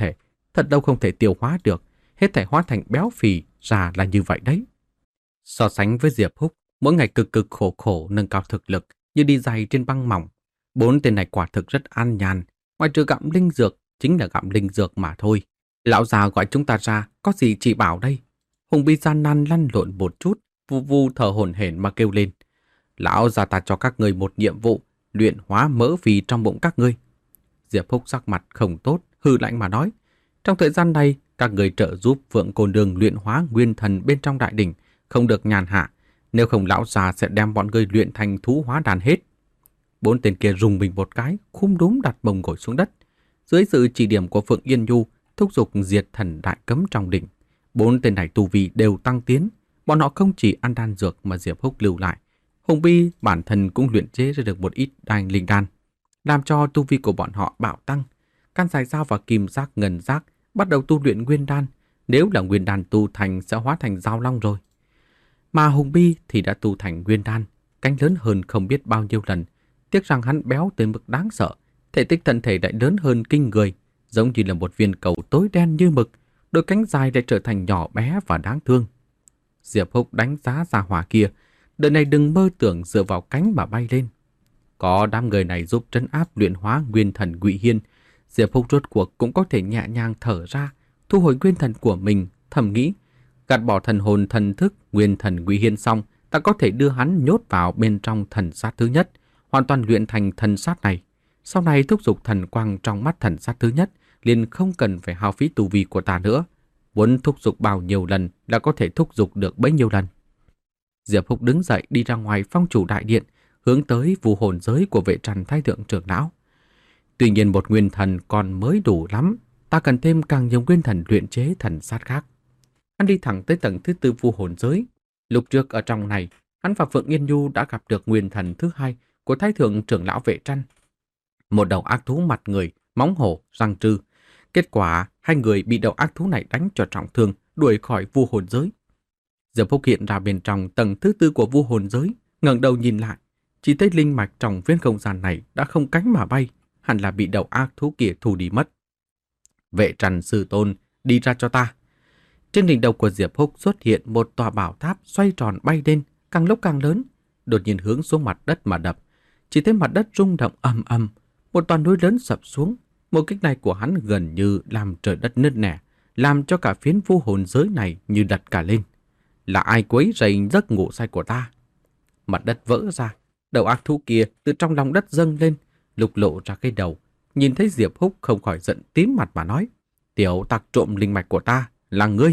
thật đâu không thể tiêu hóa được, hết thảy hóa thành béo phì ra là như vậy đấy. So sánh với Diệp Húc, mỗi ngày cực cực khổ khổ nâng cao thực lực như đi giày trên băng mỏng, bốn tên này quả thực rất an nhàn, ngoài trừ gặm linh dược chính là gặm linh dược mà thôi. Lão già gọi chúng ta ra, có gì chỉ bảo đây? Hùng Bi gian nan lăn lộn một chút, vu vu thở hổn hển mà kêu lên. Lão già ta cho các ngươi một nhiệm vụ, luyện hóa mỡ phì trong bụng các ngươi. Diệp Húc sắc mặt không tốt, hừ lạnh mà nói. Trong thời gian này, các người trợ giúp Phượng Cô Nương luyện hóa nguyên thần bên trong đại đỉnh, không được nhàn hạ, nếu không lão già sẽ đem bọn ngươi luyện thành thú hóa đàn hết. Bốn tên kia rùng mình một cái, khum đúng đặt mông ngồi xuống đất. Dưới sự chỉ điểm của Phượng Yên Nhu, thúc giục diệt thần đại cấm trong đỉnh, bốn tên này tu vi đều tăng tiến. Bọn họ không chỉ ăn đan dược mà Diệp Húc lưu lại, Hùng Bi bản thân cũng luyện chế ra được một ít đan linh đan, làm cho tu vi của bọn họ bạo tăng. Can Dài Dao và Kim Giác Ngân Giác bắt đầu tu luyện nguyên đan, nếu là nguyên đan tu thành sẽ hóa thành Giao Long rồi. Mà Hùng Bi thì đã tu thành nguyên đan, cánh lớn hơn không biết bao nhiêu lần. Tiếc rằng hắn béo tới mức đáng sợ, thể tích thân thể lại lớn hơn kinh người, giống như là một viên cầu tối đen như mực, đôi cánh dài lại trở thành nhỏ bé và đáng thương. Diệp Húc đánh giá ra hỏa kia, đời này đừng mơ tưởng dựa vào cánh mà bay lên. Có đám người này giúp trấn áp luyện hóa nguyên thần Ngụy Hiên, Diệp Húc rốt cuộc cũng có thể nhẹ nhàng thở ra, thu hồi nguyên thần của mình, thầm nghĩ, gạt bỏ thần hồn thần thức nguyên thần Ngụy Hiên xong, ta có thể đưa hắn nhốt vào bên trong thần sát thứ nhất, hoàn toàn luyện thành thần sát này. Sau này thúc giục thần quang trong mắt thần sát thứ nhất, liền không cần phải hao phí tu vi của ta nữa. Muốn thúc giục bao nhiêu lần là có thể thúc giục được bấy nhiêu lần. Diệp Húc đứng dậy đi ra ngoài phong chủ đại điện, hướng tới vu hồn giới của Vệ Trần Thái thượng trưởng lão. Tuy nhiên một nguyên thần còn mới đủ lắm, ta cần thêm càng nhiều nguyên thần luyện chế thần sát khác. Hắn đi thẳng tới tầng thứ tư vu hồn giới. Lúc trước ở trong này, hắn và Phượng Yên Nhu đã gặp được nguyên thần thứ hai của Thái thượng trưởng lão Vệ Trăn. Một đầu ác thú mặt người, móng hổ, răng trư. Kết quả, hai người bị đầu ác thú này đánh cho trọng thương, đuổi khỏi vu hồn giới. Diệp Húc hiện ra bên trong tầng thứ tư của vu hồn giới, ngẩng đầu nhìn lại, chỉ thấy linh mạch trong viên không gian này đã không cánh mà bay, hẳn là bị đầu ác thú kia thu đi mất. Vệ Trần sư tôn, đi ra cho ta. Trên đỉnh đầu của Diệp Húc xuất hiện một tòa bảo tháp xoay tròn bay lên, càng lúc càng lớn, đột nhiên hướng xuống mặt đất mà đập. Chỉ thấy mặt đất rung động ầm ầm, một toàn núi lớn sập xuống. Một kích này của hắn gần như làm trời đất nứt nẻ, làm cho cả phiến vu hồn giới này như đặt cả lên. Là ai quấy rầy giấc ngủ say của ta? Mặt đất vỡ ra, đầu ác thú kia từ trong lòng đất dâng lên, lục lộ ra cái đầu. Nhìn thấy Diệp Húc không khỏi giận tím mặt mà nói, tiểu tặc trộm linh mạch của ta, là ngươi.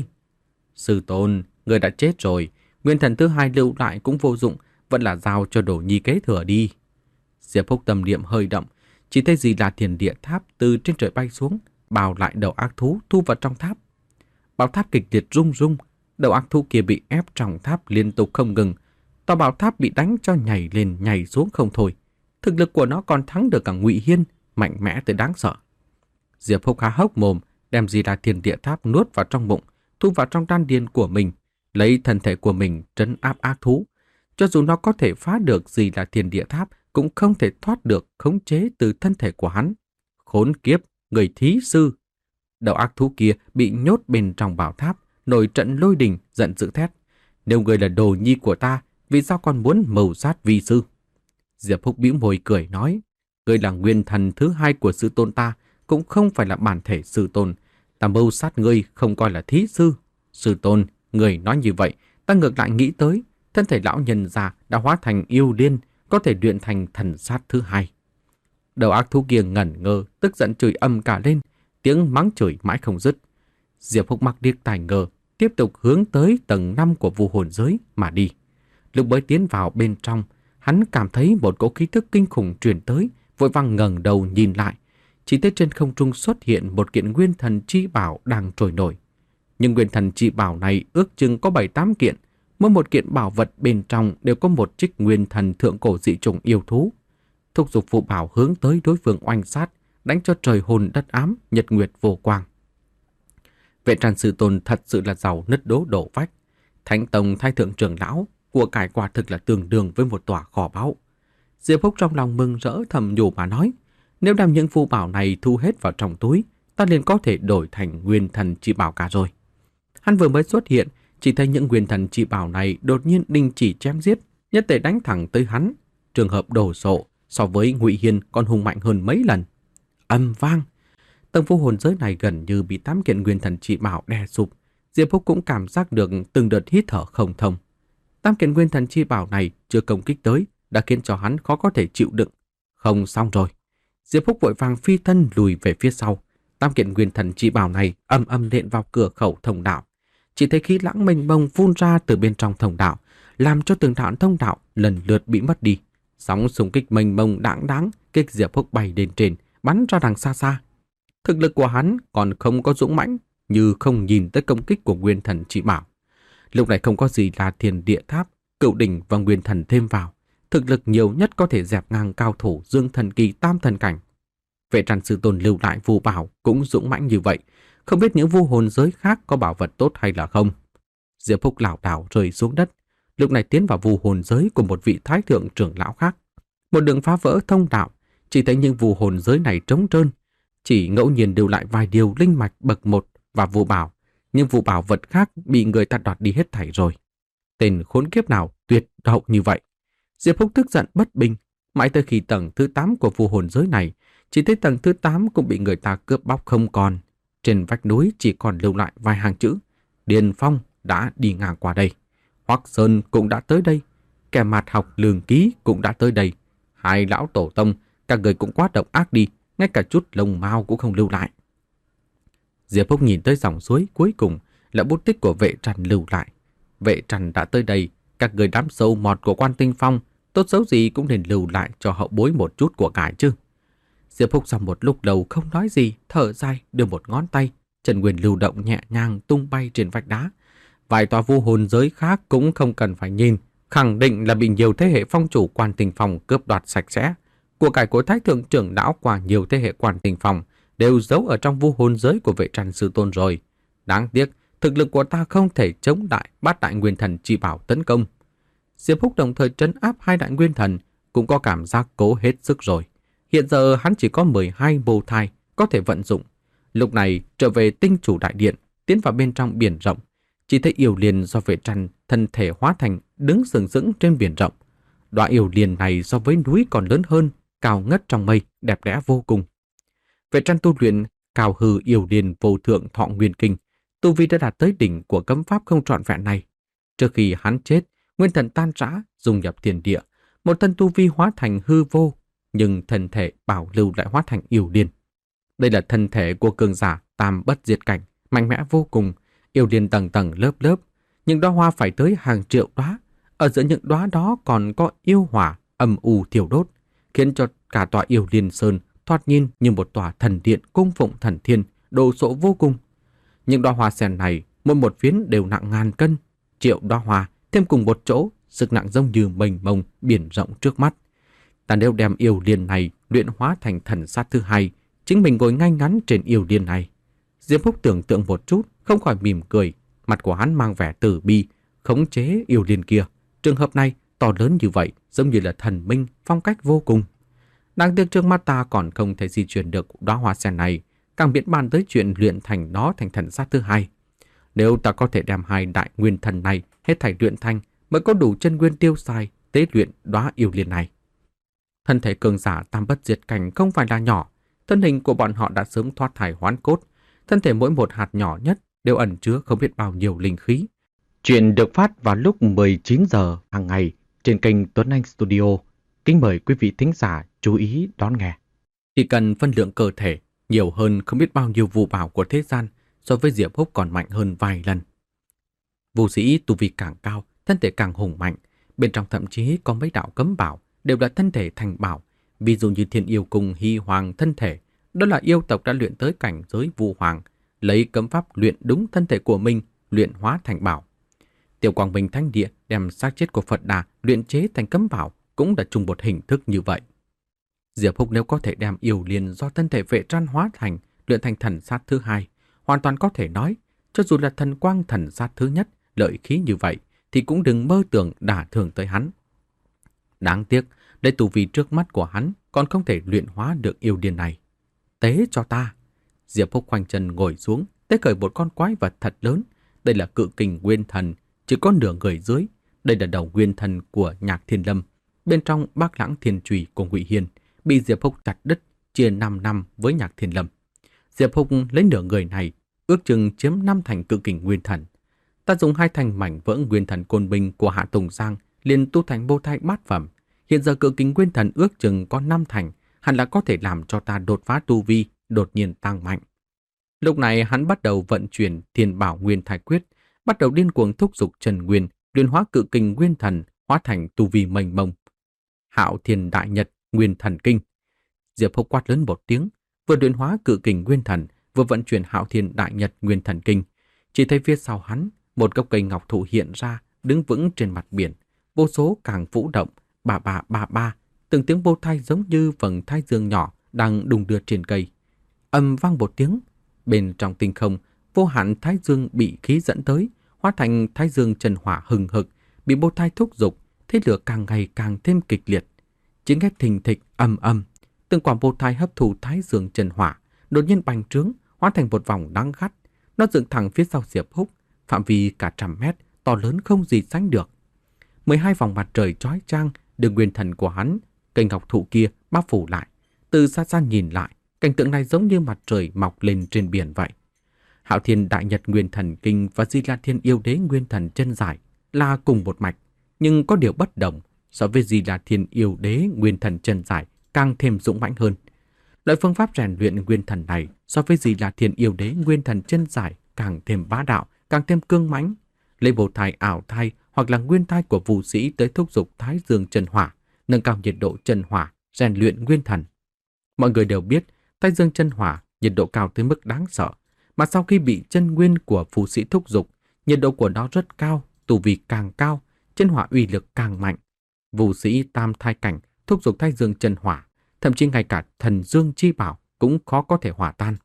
Sư tôn, ngươi đã chết rồi, nguyên thần thứ hai lưu lại cũng vô dụng, vẫn là giao cho Đồ Nhi kế thừa đi. Diệp Húc tâm niệm hơi động, chỉ thấy gì là thiền địa tháp từ trên trời bay xuống, bào lại đầu ác thú thu vào trong tháp. Bảo tháp kịch liệt rung rung, đầu ác thú kia bị ép trong tháp liên tục không ngừng. Tòa bảo tháp bị đánh cho nhảy lên nhảy xuống không thôi. Thực lực của nó còn thắng được cả Ngụy Hiên, mạnh mẽ tới đáng sợ. Diệp Húc há hốc mồm, đem gì là thiền địa tháp nuốt vào trong bụng, thu vào trong đan điền của mình, lấy thân thể của mình trấn áp ác thú. Cho dù nó có thể phá được gì là thiền địa tháp, cũng không thể thoát được khống chế từ thân thể của hắn. Khốn kiếp, người thí sư! Đầu ác thú kia bị nhốt bên trong bảo tháp, nổi trận lôi đình, giận dữ thét. Nếu người là Đồ Nhi của ta, vì sao còn muốn mưu sát vi sư? Diệp Húc bĩu môi cười nói, người là nguyên thần thứ hai của sư tôn ta, cũng không phải là bản thể sư tôn. Ta mưu sát ngươi không coi là thí sư. Sư tôn, người nói như vậy, ta ngược lại nghĩ tới, thân thể lão nhân già đã hóa thành yêu liên, có thể luyện thành thần sát thứ hai. Đầu ác thú kia ngẩn ngơ, tức giận chửi âm cả lên, tiếng mắng chửi mãi không dứt. Diệp Húc mặc điếc tai ngơ, tiếp tục hướng tới tầng năm của vu hồn giới mà đi. Lúc mới tiến vào bên trong, hắn cảm thấy một cỗ khí thức kinh khủng truyền tới, vội vàng ngẩng đầu nhìn lại, chỉ thấy trên không trung xuất hiện một kiện nguyên thần chi bảo đang trôi nổi. Nhưng nguyên thần chi bảo này ước chừng có bảy tám kiện, mỗi một kiện bảo vật bên trong đều có một trích nguyên thần thượng cổ dị chủng yêu thú. Thúc giục phụ bảo hướng tới đối phương oanh sát, đánh cho trời hồn đất ám, nhật nguyệt vô quang. Vệ Trần sư tôn thật sự là giàu nứt đố đổ vách. Thánh tông Thái thượng trưởng lão, của cải quả thực là tương đương với một tòa kho báu. Diệp Húc trong lòng mừng rỡ thầm nhủ mà nói, nếu đem những phù bảo này thu hết vào trong túi, ta liền có thể đổi thành nguyên thần chi bảo cả rồi. Hắn vừa mới xuất hiện, chỉ thấy những nguyên thần chi bảo này đột nhiên đình chỉ chém giết, nhất tề đánh thẳng tới hắn. Trường hợp đồ sộ so với Ngụy Hiên còn hùng mạnh hơn mấy lần. Âm vang, tầng vu hồn giới này gần như bị tám kiện nguyên thần chi bảo đè sụp. Diệp Húc cũng cảm giác được từng đợt hít thở không thông. Tám kiện nguyên thần chi bảo này chưa công kích tới đã khiến cho hắn khó có thể chịu đựng. Không xong rồi. Diệp Húc vội vàng phi thân lùi về phía sau. Tám kiện nguyên thần chi bảo này âm âm nện vào cửa khẩu thông đạo. Chỉ thấy khí lãng mênh mông phun ra từ bên trong thông đạo, làm cho từng đoạn thông đạo lần lượt bị mất đi. Sóng xung kích mênh mông đáng đáng kích Diệp Húc bay lên trên, bắn ra đằng xa xa. Thực lực của hắn còn không có dũng mãnh, như không nhìn tới công kích của nguyên thần chi bảo. Lúc này không có gì là Thiên Địa Tháp, Cửu Đỉnh và nguyên thần thêm vào, thực lực nhiều nhất có thể dẹp ngang cao thủ Dương Thần Kỳ tam thần cảnh. Vệ Trăn Sư Tôn lưu lại vu bảo cũng dũng mãnh như vậy, không biết những vu hồn giới khác có bảo vật tốt hay là không. Diệp Húc lảo đảo rơi xuống đất, lúc này tiến vào vu hồn giới của một vị thái thượng trưởng lão khác. Một đường phá vỡ thông đạo, chỉ thấy những vu hồn giới này trống trơn, chỉ ngẫu nhiên lưu lại vài điều linh mạch bậc một và vu bảo, nhưng vu bảo vật khác bị người ta đoạt đi hết thảy rồi. Tên khốn kiếp nào tuyệt hậu như vậy? Diệp Húc tức giận bất bình, mãi tới khi tầng thứ tám của vu hồn giới này, chỉ thấy tầng thứ tám cũng bị người ta cướp bóc không còn. Trên vách núi chỉ còn lưu lại vài hàng chữ: Điền Phong đã đi ngang qua đây, Hoắc Sơn cũng đã tới đây, kẻ mạt học Lường Ký cũng đã tới đây. Hai lão tổ tông, các người cũng quá độc ác đi, ngay cả chút lông mao cũng không lưu lại. Diệp Húc nhìn tới dòng suối cuối cùng là bút tích của Vệ Trăn lưu lại. Vệ Trăn đã tới đây, các người đám sâu mọt của Quan Tinh Phong, tốt xấu gì cũng nên lưu lại cho hậu bối một chút của cải chứ. Diệp Húc sau một lúc đầu không nói gì, thở dài đưa một ngón tay, chân nguyên lưu động nhẹ nhàng tung bay trên vách đá. Vài tòa vu hồn giới khác cũng không cần phải nhìn, khẳng định là bị nhiều thế hệ phong chủ Quan Tinh Phong cướp đoạt sạch sẽ. Của cải của thái thượng trưởng lão qua nhiều thế hệ Quan Tinh Phong đều giấu ở trong vu hồn giới của Vệ Trăn Sư Tôn rồi. Đáng tiếc, thực lực của ta không thể chống lại bát đại nguyên thần chi bảo tấn công. Diệp Húc đồng thời trấn áp hai đại nguyên thần, cũng có cảm giác cố hết sức rồi. Hiện giờ hắn chỉ có mười hai bồ thai có thể vận dụng. Lúc này trở về tinh chủ đại điện, tiến vào bên trong biển rộng, chỉ thấy yêu liên do Vệ Trăn thân thể hóa thành đứng sừng sững trên biển rộng. Đóa yêu liên này so với núi còn lớn hơn, cao ngất trong mây, đẹp đẽ vô cùng. Vệ Trăn tu luyện Cao Hư Yêu Liên Vô Thượng Thọ Nguyên Kinh, tu vi đã đạt tới đỉnh của cấm pháp không trọn vẹn này. Trước khi hắn chết, nguyên thần tan rã, dung nhập thiên địa, một thân tu vi hóa thành hư vô, nhưng thân thể bảo lưu lại hóa thành yêu liên. Đây là thân thể của cường giả tam bất diệt cảnh, mạnh mẽ vô cùng, yêu liên tầng tầng lớp lớp, những đóa hoa phải tới hàng triệu đóa. Ở giữa những đóa đó còn có yêu hỏa âm u thiêu đốt, khiến cho cả tòa yêu liên sơn thoạt nhìn như một tòa thần điện cung phụng thần thiên, đồ sộ vô cùng. Những đóa hoa sen này, mỗi một phiến đều nặng ngàn cân, triệu đóa hoa thêm cùng một chỗ, sức nặng giống như mênh mông biển rộng trước mắt. Ta nếu đem yêu liên này luyện hóa thành thần sát thứ hai, chính mình ngồi ngay ngắn trên yêu liên này. Diệp Húc tưởng tượng một chút, không khỏi mỉm cười, mặt của hắn mang vẻ từ bi, khống chế yêu liên kia. Trường hợp này to lớn như vậy, giống như là thần minh, phong cách vô cùng. Đáng tiếc trước mắt ta còn không thể di chuyển được đóa hoa sen này, càng biết bàn tới chuyện luyện thành nó thành thần sát thứ hai. Nếu ta có thể đem hai đại nguyên thần này hết thảy luyện thành, mới có đủ chân nguyên tiêu xài tế luyện đóa yêu liên này. Thân thể cường giả tam bất diệt cảnh không phải là nhỏ, thân hình của bọn họ đã sớm thoát thai hoán cốt, thân thể mỗi một hạt nhỏ nhất đều ẩn chứa không biết bao nhiêu linh khí. Chuyện được phát vào lúc mười chín giờ hàng ngày trên kênh Tuấn Anh Studio. Kính mời quý vị thính giả chú ý đón nghe. Chỉ cần phân lượng cơ thể nhiều hơn không biết bao nhiêu vu bảo của thế gian, so với Diệp Húc còn mạnh hơn vài lần. Vu sĩ tu vi càng cao, thân thể càng hùng mạnh, bên trong thậm chí có mấy đạo cấm bảo đều là thân thể thành bảo, ví dụ như Thiên Yêu Cung Hy Hoàng thân thể, đó là yêu tộc đã luyện tới cảnh giới vu hoàng, lấy cấm pháp luyện đúng thân thể của mình, luyện hóa thành bảo. Tiểu Quang Minh Thánh Địa đem xác chết của Phật Đà luyện chế thành cấm bảo cũng là chung một hình thức như vậy. Diệp Húc nếu có thể đem yêu liên do thân thể Vệ Trăn hóa thành, luyện thành thần sát thứ hai, hoàn toàn có thể nói, cho dù là thần quang thần sát thứ nhất, lợi khí như vậy, thì cũng đừng mơ tưởng đả thương tới hắn. Đáng tiếc, lấy tu vi trước mắt của hắn còn không thể luyện hóa được yêu liên này. Tế cho ta! Diệp Húc khoanh chân ngồi xuống, tay cởi một con quái vật thật lớn. Đây là cự kình nguyên thần, chỉ có nửa người dưới. Đây là đầu nguyên thần của Nhạc Thiên Lâm. Bên trong Bác Lãng Thiên Chùy của Ngụy Hiên bị Diệp Húc chặt đứt, chia năm năm với Nhạc Thiên Lâm. Diệp Húc lấy nửa người này, ước chừng chiếm năm thành cự kình nguyên thần. Ta dùng hai thành mảnh vỡ nguyên thần côn binh của Hạ Tùng Giang liền tu thành bô thai bát phẩm. Hiện giờ cự kình nguyên thần ước chừng có năm thành, hẳn là có thể làm cho ta đột phá tu vi, đột nhiên tăng mạnh. Lúc này hắn bắt đầu vận chuyển Thiên Bảo Nguyên Thái Quyết, bắt đầu điên cuồng thúc giục Trần Nguyên, luyện hóa cự kình nguyên thần, hóa thành tu vi mênh mông. Hạo Thiên Đại Nhật Nguyên Thần Kinh. Diệp Húc quát lớn một tiếng, vừa luyện hóa cự kình nguyên thần, vừa vận chuyển Hạo Thiên Đại Nhật Nguyên Thần Kinh. Chỉ thấy phía sau hắn, một gốc cây ngọc thụ hiện ra, đứng vững trên mặt biển, vô số càng vũ động, ba ba ba ba, từng tiếng bô thai giống như vầng thái dương nhỏ đang đung đưa trên cây. Âm vang một tiếng, bên trong tinh không, vô hạn thái dương bị khí dẫn tới, hóa thành thái dương trần hỏa hừng hực, bị bô thai thúc giục, thế lửa càng ngày càng thêm kịch liệt. Tiếng hét thình thịch ầm ầm, từng quả bô thai hấp thụ thái dương trần hỏa, đột nhiên bành trướng, hóa thành một vòng nắng gắt. Nó dựng thẳng phía sau Diệp Húc, phạm vi cả trăm mét, to lớn không gì sánh được. mười hai vòng mặt trời chói chang được nguyên thần của hắn, cây ngọc thụ kia bao phủ lại. Từ xa xa nhìn lại, cảnh tượng này giống như mặt trời mọc lên trên biển vậy. Hạo Thiên Đại Nhật Nguyên Thần Kinh và Di La Thiên Yêu Đế Nguyên Thần Chân Giải là cùng một mạch, nhưng có điều bất đồng. So với Di La Thiên Yêu Đế Nguyên Thần Chân Giải càng thêm dũng mãnh hơn. Loại phương pháp rèn luyện nguyên thần này so với Di La Thiên Yêu Đế Nguyên Thần Chân Giải càng thêm bá đạo, càng thêm cương mãnh. Lấy bồ thai ảo thai hoặc là nguyên thai của vũ sĩ tới thúc giục thái dương chân hỏa, nâng cao nhiệt độ chân hỏa, rèn luyện nguyên thần. Mọi người đều biết thái dương chân hỏa nhiệt độ cao tới mức đáng sợ, mà sau khi bị chân nguyên của phù sĩ thúc giục, nhiệt độ của nó rất cao, tu vi càng cao, chân hỏa uy lực càng mạnh. Vũ sĩ tam thai cảnh thúc giục thái dương chân hỏa, thậm chí ngay cả thần dương chi bảo cũng khó có thể hòa tan.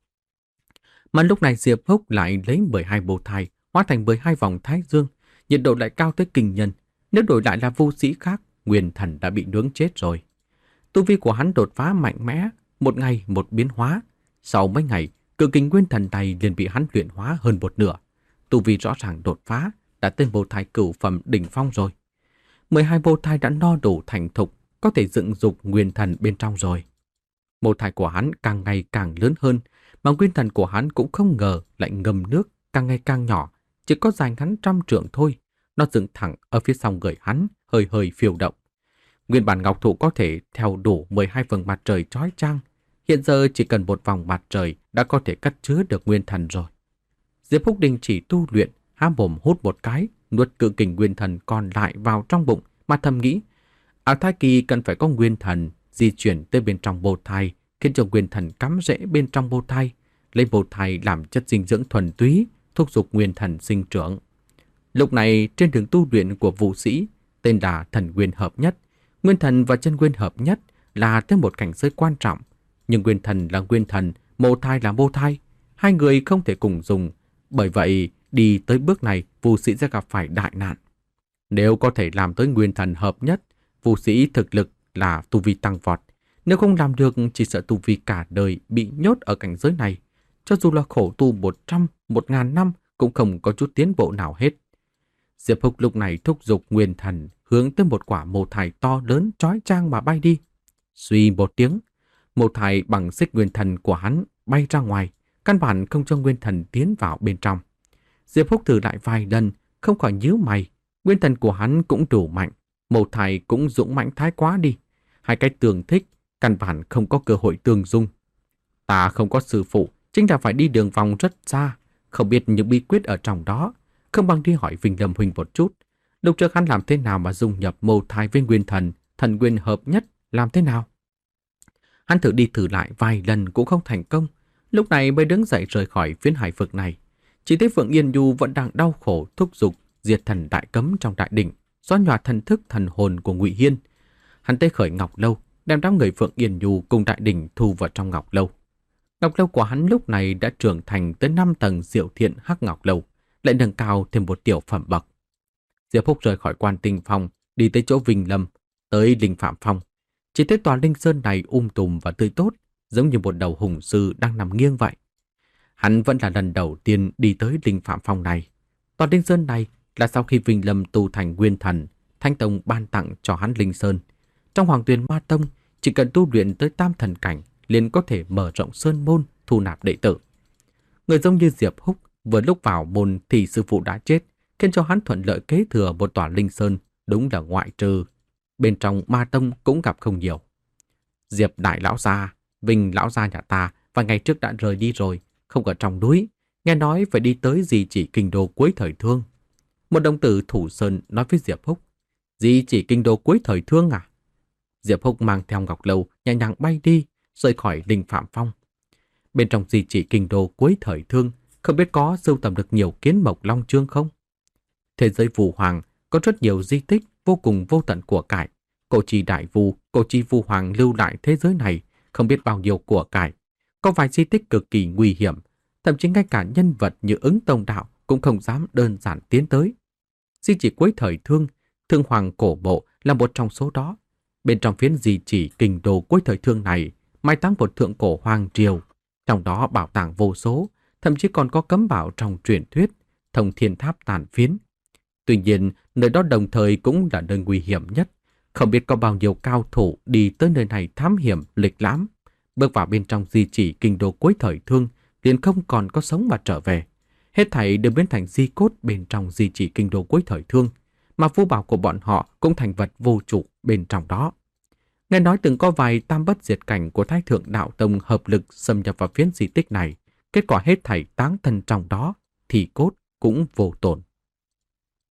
Mà lúc này Diệp Húc lại lấy mười hai bồ thai hóa thành mười hai vòng thái dương, nhiệt độ lại cao tới kinh nhân. Nếu đổi lại là vũ sĩ khác, nguyên thần đã bị nướng chết rồi. Tu vi của hắn đột phá mạnh mẽ, một ngày một biến hóa. Sau mấy ngày, cự kình nguyên thần này liền bị hắn luyện hóa hơn một nửa. Tu vi rõ ràng đột phá, đã tên bồ thai cửu phẩm đỉnh phong rồi. mười hai bồ thai đã no đủ thành thục, có thể dựng dục nguyên thần bên trong rồi. Bồ thai của hắn càng ngày càng lớn hơn, mà nguyên thần của hắn cũng không ngờ lại ngầm nước càng ngày càng nhỏ, chỉ có dài ngắn trăm trượng thôi. Nó dựng thẳng ở phía sau người hắn, hơi hơi phiêu động. Nguyên bản ngọc thụ có thể theo đủ mười hai vầng mặt trời chói chang, hiện giờ chỉ cần một vòng mặt trời đã có thể cất chứa được nguyên thần rồi. Diệp Húc đình chỉ tu luyện, há mồm hút một cái, nuốt cự kình nguyên thần còn lại vào trong bụng, mà thầm nghĩ, ảo thai kỳ cần phải có nguyên thần di chuyển tới bên trong bồ thai, khiến cho nguyên thần cắm rễ bên trong bồ thai, lấy bồ thai làm chất dinh dưỡng thuần túy, thúc giục nguyên thần sinh trưởng. Lúc này trên đường tu luyện của vũ sĩ, tên là thần nguyên hợp nhất, nguyên thần và chân nguyên hợp nhất là tới một cảnh giới quan trọng, nhưng nguyên thần là nguyên thần, mô thai là mô thai, hai người không thể cùng dùng, bởi vậy đi tới bước này vũ sĩ sẽ gặp phải đại nạn. Nếu có thể làm tới nguyên thần hợp nhất, vũ sĩ thực lực là tu vi tăng vọt, nếu không làm được chỉ sợ tu vi cả đời bị nhốt ở cảnh giới này, cho dù là khổ tu một trăm, một ngàn năm cũng không có chút tiến bộ nào hết. Diệp Húc lúc này thúc giục nguyên thần hướng tới một quả mồ thai to lớn chói chang mà bay đi. Suy một tiếng, mồ thai bằng xích nguyên thần của hắn bay ra ngoài, căn bản không cho nguyên thần tiến vào bên trong. Diệp Húc thử lại vài lần, không khỏi nhíu mày. Nguyên thần của hắn cũng đủ mạnh, mồ thai cũng dũng mãnh thái quá đi. Hai cái tương thích, căn bản không có cơ hội tương dung. Ta không có sư phụ, chính là phải đi đường vòng rất xa, không biết những bí quyết ở trong đó, không bằng đi hỏi Vinh Lâm huynh một chút. Lúc trước hắn làm thế nào mà dung nhập mồ thai với nguyên thần, thần nguyên hợp nhất, làm thế nào? Hắn thử đi thử lại vài lần cũng không thành công, lúc này mới đứng dậy rời khỏi phiến hải vực này. Chỉ thấy Phượng Yên Nhu vẫn đang đau khổ thúc giục diệt thần đại cấm trong đại đỉnh, xóa nhòa thần thức thần hồn của Ngụy Hiên. Hắn tay khởi ngọc lâu, đem đám người Phượng Yên Nhu cùng đại đỉnh thu vào trong ngọc lâu. Ngọc lâu của hắn lúc này đã trưởng thành tới năm tầng diệu thiện hắc ngọc lâu, lại nâng cao thêm một tiểu phẩm bậc. Diệp Húc rời khỏi Quan Tinh Phong, đi tới chỗ Vinh Lâm, tới Linh Phạm Phong. Chỉ thấy tòa linh sơn này um tùm và tươi tốt, giống như một đầu hùng sư đang nằm nghiêng vậy. Hắn vẫn là lần đầu tiên đi tới Linh Phạm Phong này. Tòa Linh Sơn này là sau khi Vinh Lâm tu thành nguyên thần, Thánh Tông ban tặng cho hắn Linh Sơn. Trong Hoàng Tuyền Ma Tông, chỉ cần tu luyện tới tam thần cảnh liền có thể mở rộng sơn môn, thu nạp đệ tử. Người giống như Diệp Húc vừa lúc vào môn thì sư phụ đã chết, khiến cho hắn thuận lợi kế thừa một tòa Linh Sơn, đúng là ngoại trừ. Bên trong Ma Tông cũng gặp không nhiều. Diệp đại lão gia, Vinh lão gia nhà ta vài ngày trước đã rời đi rồi, không ở trong núi, nghe nói phải đi tới Di Chỉ Kinh Đô cuối thời Thương. Một đồng tử Thủ Sơn nói với Diệp Húc, Di Chỉ Kinh Đô cuối thời Thương à? Diệp Húc mang theo ngọc lâu nhẹ nhàng bay đi, rời khỏi Linh Phạm Phong. Bên trong Di Chỉ Kinh Đô cuối thời Thương, không biết có sưu tầm được nhiều kiến mộc long chương không? Thế giới Vu Hoàng có rất nhiều di tích vô cùng vô tận của cải. Cổ trì Đại Vu, cổ trì Vu Hoàng lưu lại thế giới này không biết bao nhiêu của cải. Có vài di tích cực kỳ nguy hiểm, thậm chí ngay cả nhân vật như Ứng Tông Đạo cũng không dám đơn giản tiến tới. Di chỉ cuối thời Thương, Thương Hoàng cổ bộ là một trong số đó. Bên trong phiến di chỉ Kinh Đô cuối thời Thương này, mai táng một thượng cổ hoàng triều, trong đó bảo tàng vô số, thậm chí còn có cấm bảo trong truyền thuyết, Thông Thiên Tháp tàn phiến. Tuy nhiên, nơi đó đồng thời cũng là nơi nguy hiểm nhất. Không biết có bao nhiêu cao thủ đi tới nơi này thám hiểm, lịch lãm. Bước vào bên trong di chỉ Kinh Đô cuối thời Thương, liền không còn có sống mà trở về. Hết thảy đều biến thành di cốt bên trong di chỉ Kinh Đô cuối thời Thương, mà phú bảo của bọn họ cũng thành vật vô chủ bên trong đó. Nghe nói từng có vài tam bất diệt cảnh của Thái Thượng Đạo Tông hợp lực xâm nhập vào phiến di tích này, kết quả hết thảy táng thân trong đó, thì cốt cũng vô tổn.